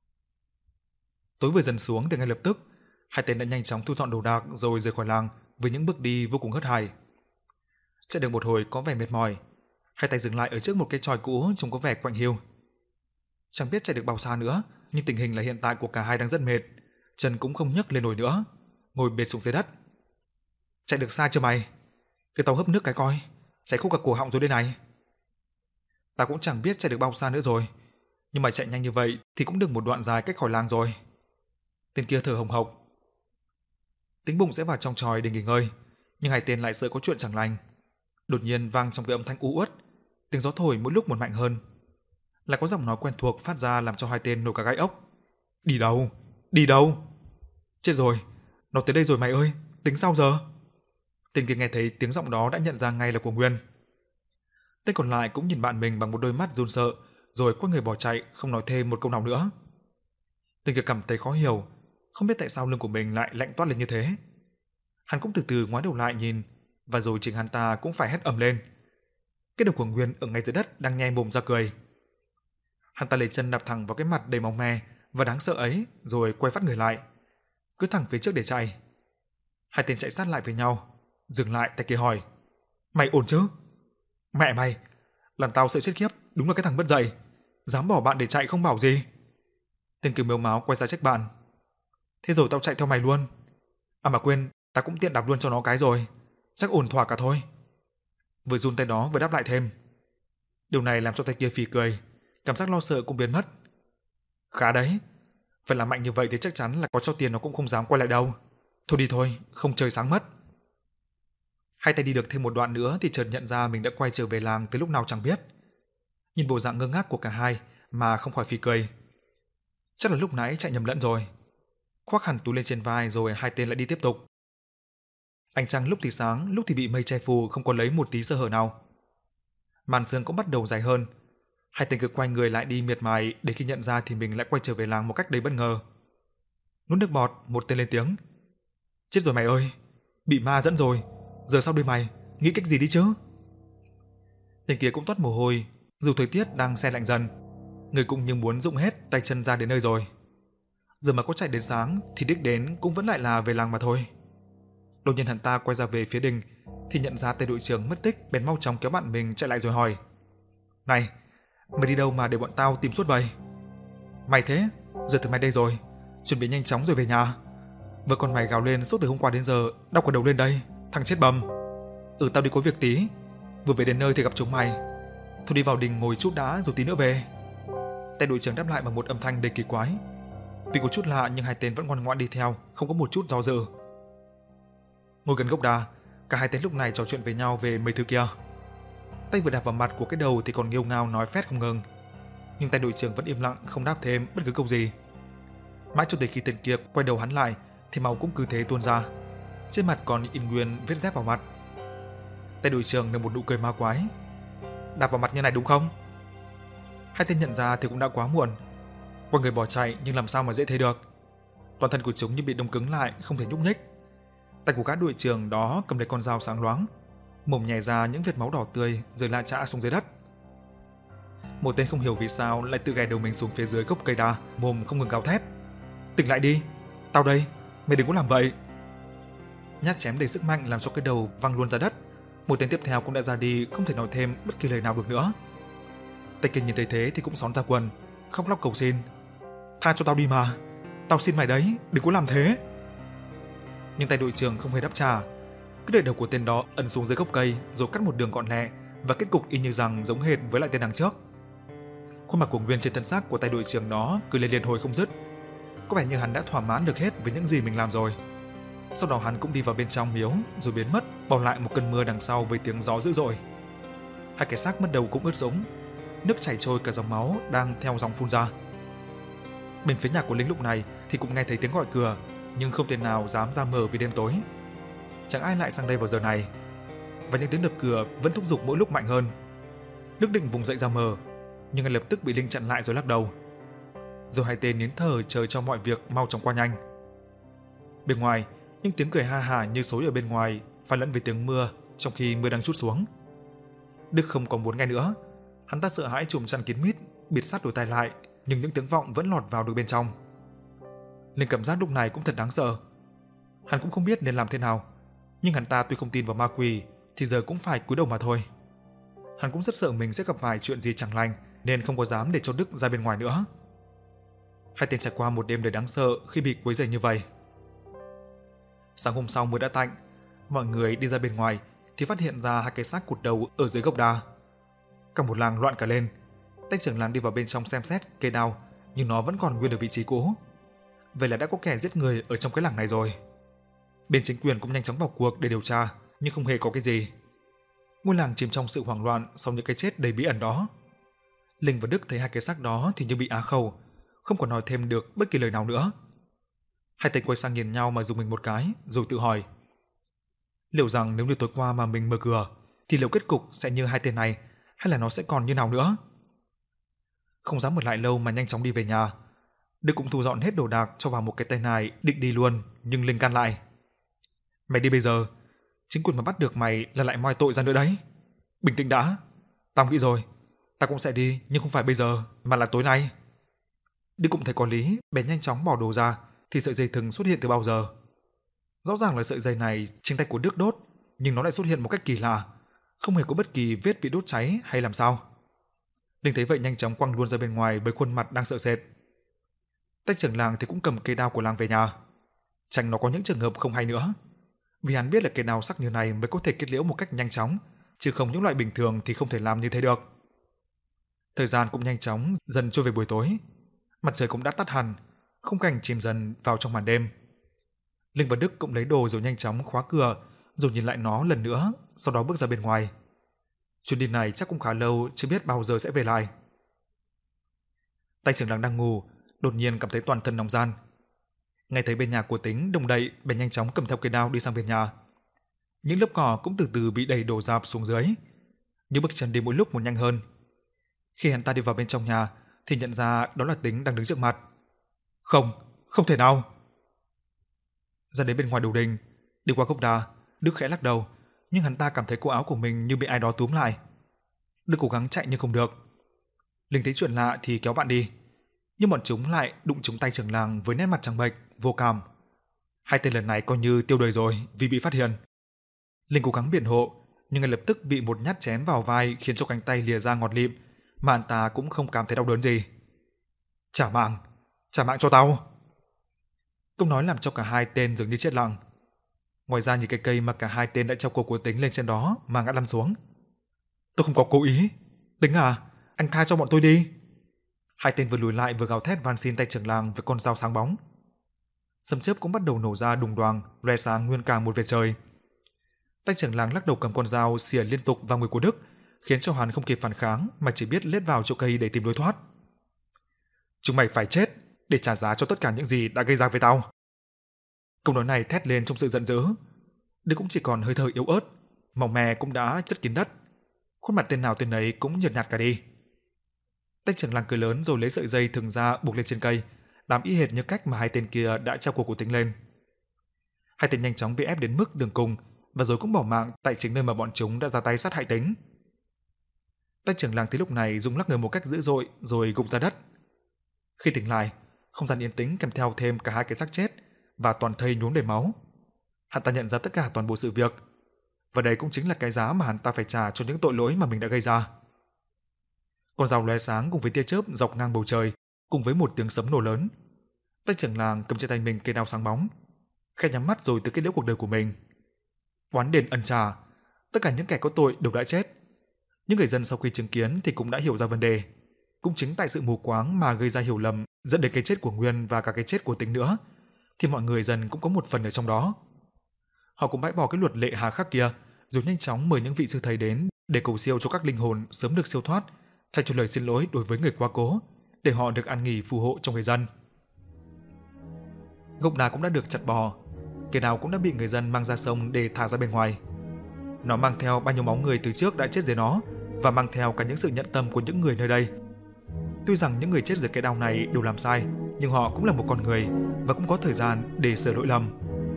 Tối vừa dần xuống thì ngay lập tức, hai tên đã nhanh chóng thu dọn đồ đạc rồi rời khỏi làng với những bước đi vô cùng hớt hải. Chạy được một hồi có vẻ mệt mỏi, hai tay dừng lại ở trước một cái chòi cũ trông có vẻ quạnh hiu. Chẳng biết chạy được bao xa nữa, nhưng tình hình là hiện tại của cả hai đang rất mệt, chân cũng không nhấc lên nổi nữa, ngồi bệt xuống dưới đất. Chạy được xa chưa mày? Để tao hấp nước cái coi, cháy khúc cả cổ họng rồi đây này. Tao cũng chẳng biết chạy được bao xa nữa rồi, nhưng mà chạy nhanh như vậy thì cũng được một đoạn dài cách khỏi làng rồi. Tên kia thở hồng hộc. Tính bụng sẽ vào trong chòi để nghỉ ngơi, nhưng hai tên lại sợ có chuyện chẳng lành. Đột nhiên vang trong cái âm thanh u uất, tiếng gió thổi mỗi lúc một mạnh hơn. Lại có giọng nói quen thuộc phát ra làm cho hai tên nổi cả gai ốc. Đi đâu? Đi đâu? Chết rồi, Nó tới đây rồi mày ơi, tính sao giờ? Tên kia nghe thấy tiếng giọng đó đã nhận ra ngay là của Nguyên. Tên còn lại cũng nhìn bạn mình bằng một đôi mắt run sợ, rồi quay người bỏ chạy, không nói thêm một câu nào nữa. Tên kia cảm thấy khó hiểu, không biết tại sao lưng của mình lại lạnh toát lên như thế. Hắn cũng từ từ ngoái đầu lại nhìn, và rồi chính hắn ta cũng phải hét ầm lên. Cái đầu của Nguyên ở ngay dưới đất đang nhe mồm ra cười. Hắn ta lấy chân đạp thẳng vào cái mặt đầy máu me và đáng sợ ấy, rồi quay phát người lại, cứ thẳng phía trước để chạy. Hai tên chạy sát lại với nhau, dừng lại, tay kia hỏi: "Mày ổn chứ?" "Mẹ mày, làm tao sợ chết khiếp, đúng là cái thằng mất dạy, dám bỏ bạn để chạy không bảo gì." Tên kia mếu máo quay ra trách bạn: "Thế rồi tao chạy theo mày luôn. À mà quên, ta cũng tiện đạp luôn cho nó cái rồi, chắc ổn thỏa cả thôi." Vừa run tay đó vừa đáp lại thêm. Điều này làm cho tay kia phì cười, cảm giác lo sợ cũng biến mất. "Khá đấy, phải làm mạnh như vậy thì chắc chắn là có cho tiền nó cũng không dám quay lại đâu. Thôi đi thôi, không chơi sáng mất." Hai tay đi được thêm một đoạn nữa thì chợt nhận ra mình đã quay trở về làng từ lúc nào chẳng biết. Nhìn bộ dạng ngơ ngác của cả hai mà không khỏi phì cười. Chắc là lúc nãy chạy nhầm lẫn rồi. Khoác hẳn túi lên trên vai rồi hai tên lại đi tiếp tục. Ánh trăng lúc thì sáng, lúc thì bị mây che phủ, không có lấy một tí sơ hở nào. Màn sương cũng bắt đầu dài hơn. Hai tên cứ quay người lại đi miệt mài, để khi nhận ra thì mình lại quay trở về làng một cách đầy bất ngờ. Nuốt nước bọt, một tên lên tiếng: "Chết rồi mày ơi, bị ma dẫn rồi. Giờ sao đây mày, nghĩ cách gì đi chứ?" Tên kia cũng toát mồ hôi, dù thời tiết đang se lạnh dần, người cũng như muốn rụng hết tay chân ra đến nơi rồi. Giờ mà có chạy đến sáng thì đích đến cũng vẫn lại là về làng mà thôi. Đột nhiên hắn ta quay ra về phía đình thì nhận ra tay đội trưởng mất tích, bèn mau chóng kéo bạn mình chạy lại rồi hỏi: "Này, mày đi đâu mà để bọn tao tìm suốt vậy?" "Mày thế, giờ thì mày đây rồi, chuẩn bị nhanh chóng rồi về nhà. Vợ con mày gào lên suốt từ hôm qua đến giờ, đau cả đầu lên đây, thằng chết bầm." "Ừ, tao đi có việc tí, vừa về đến nơi thì gặp chúng mày. Thôi đi vào đình ngồi chút đã rồi tí nữa về." Tay đội trưởng đáp lại bằng một âm thanh đầy kỳ quái. Tuy có chút lạ nhưng hai tên vẫn ngoan ngoãn đi theo, không có một chút do dự. Ngồi gần gốc đa, cả hai tên lúc này trò chuyện với nhau về mấy thứ kia. Tay vừa đạp vào mặt của cái đầu thì còn nghêu ngao nói phét không ngừng, nhưng tay đội trưởng vẫn im lặng không đáp thêm bất cứ câu gì. Mãi cho tới khi tên kia quay đầu hắn lại thì máu cũng cứ thế tuôn ra, trên mặt còn in nguyên vết dép vào mặt. Tay đội trưởng nở một nụ cười ma quái: "Đạp vào mặt như này đúng không?" Hai tên nhận ra thì cũng đã quá muộn. Quay người bỏ chạy nhưng làm sao mà dễ thấy được. Toàn thân của chúng như bị đông cứng lại, không thể nhúc nhích. Tay của gã đội trưởng đó cầm lấy con dao sáng loáng, mồm nhè ra những vệt máu đỏ tươi rồi lạ chã xuống dưới đất. Một tên không hiểu vì sao lại tự ghé đầu mình xuống phía dưới gốc cây đa, mồm không ngừng gào thét: "Tỉnh lại đi, tao đây, mày đừng có làm vậy." Nhát chém đầy sức mạnh làm cho cái đầu văng luôn ra đất. Một tên tiếp theo cũng đã ra đi, không thể nói thêm bất kỳ lời nào được nữa. Tay kia nhìn thấy thế thì cũng xón ra quần, khóc lóc cầu xin: "Tha cho tao đi mà, tao xin mày đấy, đừng có làm thế." Nhưng tay đội trưởng không hề đáp trả, cứ để đầu của tên đó ấn xuống dưới gốc cây rồi cắt một đường gọn lẹ, và kết cục y như rằng giống hệt với lại tên đằng trước. Khuôn mặt của Nguyên trên thân xác của tay đội trưởng đó cười lên liên hồi không dứt, có vẻ như hắn đã thỏa mãn được hết với những gì mình làm rồi. Sau đó hắn cũng đi vào bên trong miếu rồi biến mất, bỏ lại một cơn mưa đằng sau với tiếng gió dữ dội. Hai cái xác mất đầu cũng ướt sũng, nước chảy trôi cả dòng máu đang theo dòng phun ra. Bên phía nhà của lính lúc này thì cũng nghe thấy tiếng gọi cửa, nhưng không tên nào dám ra mở vì đêm tối. Chẳng ai lại sang đây vào giờ này, và những tiếng đập cửa vẫn thúc giục mỗi lúc mạnh hơn. Đức định vùng dậy ra mở, nhưng ngay lập tức bị Linh chặn lại rồi lắc đầu. Rồi hai tên nín thở chờ cho mọi việc mau chóng qua nhanh. Bên ngoài, những tiếng cười ha hả như xối ở bên ngoài pha lẫn với tiếng mưa, trong khi mưa đang trút xuống. Đức không còn muốn nghe nữa, hắn ta sợ hãi trùm chăn kín mít, bịt sát đôi tai lại, nhưng những tiếng vọng vẫn lọt vào được bên trong. Linh cảm giác lúc này cũng thật đáng sợ. Hắn cũng không biết nên làm thế nào, nhưng hắn ta tuy không tin vào ma quỷ thì giờ cũng phải cúi đầu mà thôi. Hắn cũng rất sợ mình sẽ gặp phải chuyện gì chẳng lành, nên không có dám để cho Đức ra bên ngoài nữa. Hai tên trải qua một đêm đầy đáng sợ khi bị quấy rầy như vậy. Sáng hôm sau mưa đã tạnh, mọi người đi ra bên ngoài thì phát hiện ra hai cái xác cụt đầu ở dưới gốc đa. Cả một làng loạn cả lên. Tay trưởng làng đi vào bên trong xem xét cây đao, nhưng nó vẫn còn nguyên ở vị trí cũ. Vậy là đã có kẻ giết người ở trong cái làng này rồi. Bên chính quyền cũng nhanh chóng vào cuộc để điều tra, nhưng không hề có cái gì. Ngôi làng chìm trong sự hoảng loạn sau những cái chết đầy bí ẩn đó. Linh và Đức thấy hai cái xác đó thì như bị á khẩu, không còn nói thêm được bất kỳ lời nào nữa. Hai tên quay sang nhìn nhau mà dùng mình một cái, rồi tự hỏi. Liệu rằng nếu như tối qua mà mình mở cửa, thì liệu kết cục sẽ như hai tên này, hay là nó sẽ còn như nào nữa? Không dám ở lại lâu mà nhanh chóng đi về nhà. Đức cũng thu dọn hết đồ đạc cho vào một cái tay nải định đi luôn, nhưng Linh can lại. Mày đi bây giờ, chính quyền mà bắt được mày là lại moi tội ra nữa đấy. Bình tĩnh đã. Tao nghĩ rồi, tao cũng sẽ đi, nhưng không phải bây giờ, mà là tối nay. Đức cũng thấy có lý, bèn nhanh chóng bỏ đồ ra, thì sợi dây thừng xuất hiện từ bao giờ. Rõ ràng là sợi dây này chính tay của Đức đốt, nhưng nó lại xuất hiện một cách kỳ lạ, không hề có bất kỳ vết bị đốt cháy hay làm sao. Linh thấy vậy nhanh chóng quăng luôn ra bên ngoài với khuôn mặt đang sợ sệt. Tay trưởng làng thì cũng cầm cây đao của làng về nhà, tránh nó có những trường hợp không hay nữa, vì hắn biết là cây đao sắc như này mới có thể kết liễu một cách nhanh chóng, chứ không những loại bình thường thì không thể làm như thế được. Thời gian cũng nhanh chóng dần trôi về buổi tối, mặt trời cũng đã tắt hẳn, khung cảnh chìm dần vào trong màn đêm. Linh và Đức cũng lấy đồ rồi nhanh chóng khóa cửa, rồi nhìn lại nó lần nữa, sau đó bước ra bên ngoài. Chuyến đi này chắc cũng khá lâu, chưa biết bao giờ sẽ về lại. Tay trưởng làng đang ngủ, đột nhiên cảm thấy toàn thân nóng ran. Nghe thấy bên nhà của Tính động đậy, bèn nhanh chóng cầm theo cây đao đi sang bên nhà. Những lớp cỏ cũng từ từ bị đẩy đổ rạp xuống dưới, nhưng bước chân đi mỗi lúc một nhanh hơn. Khi hắn ta đi vào bên trong nhà, thì nhận ra đó là Tính đang đứng trước mặt. Không, không thể nào. Ra đến bên ngoài đầu đình, đi qua gốc đa, Đức khẽ lắc đầu, nhưng hắn ta cảm thấy cổ áo của mình như bị ai đó túm lại. Đức cố gắng chạy nhưng không được. Linh thấy chuyện lạ thì kéo bạn đi, nhưng bọn chúng lại đụng trúng tay trưởng làng với nét mặt trắng bệch, vô cảm. Hai tên lần này coi như tiêu đời rồi vì bị phát hiện. Linh cố gắng biện hộ, nhưng ngay lập tức bị một nhát chém vào vai khiến cho cánh tay lìa ra ngọt lịm, mà anh ta cũng không cảm thấy đau đớn gì. Trả mạng, trả mạng cho tao. Câu nói làm cho cả hai tên dường như chết lặng. Ngoài ra nhìn cái cây mà cả hai tên đã treo cổ của Tính lên trên đó mà ngã lăn xuống. Tôi không có cố ý. Tính à, anh tha cho bọn tôi đi. Hai tên vừa lùi lại vừa gào thét van xin tay trưởng làng với con dao sáng bóng. Sấm chớp cũng bắt đầu nổ ra đùng đoàng, loe sáng nguyên cả một vệt trời. Tay trưởng làng lắc đầu cầm con dao xỉa liên tục vào người của Đức, khiến cho hắn không kịp phản kháng mà chỉ biết lết vào chỗ cây để tìm lối thoát. Chúng mày phải chết để trả giá cho tất cả những gì đã gây ra với tao. Câu nói này thét lên trong sự giận dữ. Đức cũng chỉ còn hơi thở yếu ớt, màu mè cũng đã chất kín đất. Khuôn mặt tên nào tên ấy cũng nhợt nhạt cả đi. Tay trưởng làng cười lớn rồi lấy sợi dây thừng ra buộc lên trên cây, làm y hệt như cách mà hai tên kia đã treo cổ của Tính lên. Hai tên nhanh chóng bị ép đến mức đường cùng, và rồi cũng bỏ mạng tại chính nơi mà bọn chúng đã ra tay sát hại Tính. Tay trưởng làng thấy lúc này rung lắc người một cách dữ dội rồi gục ra đất. Khi tỉnh lại, không gian yên tĩnh kèm theo thêm cả hai cái xác chết và toàn thây nhuốm đầy máu. Hắn ta nhận ra tất cả toàn bộ sự việc, và đây cũng chính là cái giá mà hắn ta phải trả cho những tội lỗi mà mình đã gây ra. Con dao lóe sáng cùng với tia chớp dọc ngang bầu trời, cùng với một tiếng sấm nổ lớn. Tay trưởng làng cầm trên tay mình cây đao sáng bóng, khẽ nhắm mắt rồi tự kết liễu cuộc đời của mình. Oán đền ân trả, tất cả những kẻ có tội đều đã chết. Những người dân sau khi chứng kiến thì cũng đã hiểu ra vấn đề. Cũng chính tại sự mù quáng mà gây ra hiểu lầm, dẫn đến cái chết của Nguyên và cả cái chết của Tính nữa, thì mọi người dần cũng có một phần ở trong đó. Họ cũng bãi bỏ cái luật lệ hà khắc kia, rồi nhanh chóng mời những vị sư thầy đến để cầu siêu cho các linh hồn sớm được siêu thoát, thay cho lời xin lỗi đối với người quá cố, để họ được an nghỉ phù hộ cho người dân. Gốc đá cũng đã được chặt bỏ, cây đào cũng đã bị người dân mang ra sông để thả ra bên ngoài. Nó mang theo bao nhiêu máu người từ trước đã chết dưới nó, và mang theo cả những sự nhận tâm của những người nơi đây. Tuy rằng những người chết dưới cây đao này đều làm sai, nhưng họ cũng là một con người và cũng có thời gian để sửa lỗi lầm.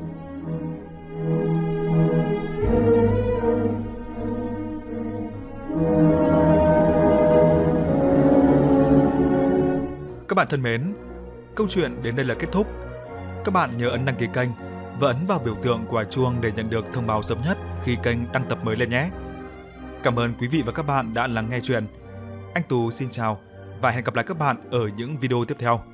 Các bạn thân mến, câu chuyện đến đây là kết thúc. Các bạn nhớ ấn đăng ký kênh và ấn vào biểu tượng quả chuông để nhận được thông báo sớm nhất khi kênh đăng tập mới lên nhé. Cảm ơn quý vị và các bạn đã lắng nghe chuyện. Anh Tú xin chào và hẹn gặp lại các bạn ở những video tiếp theo.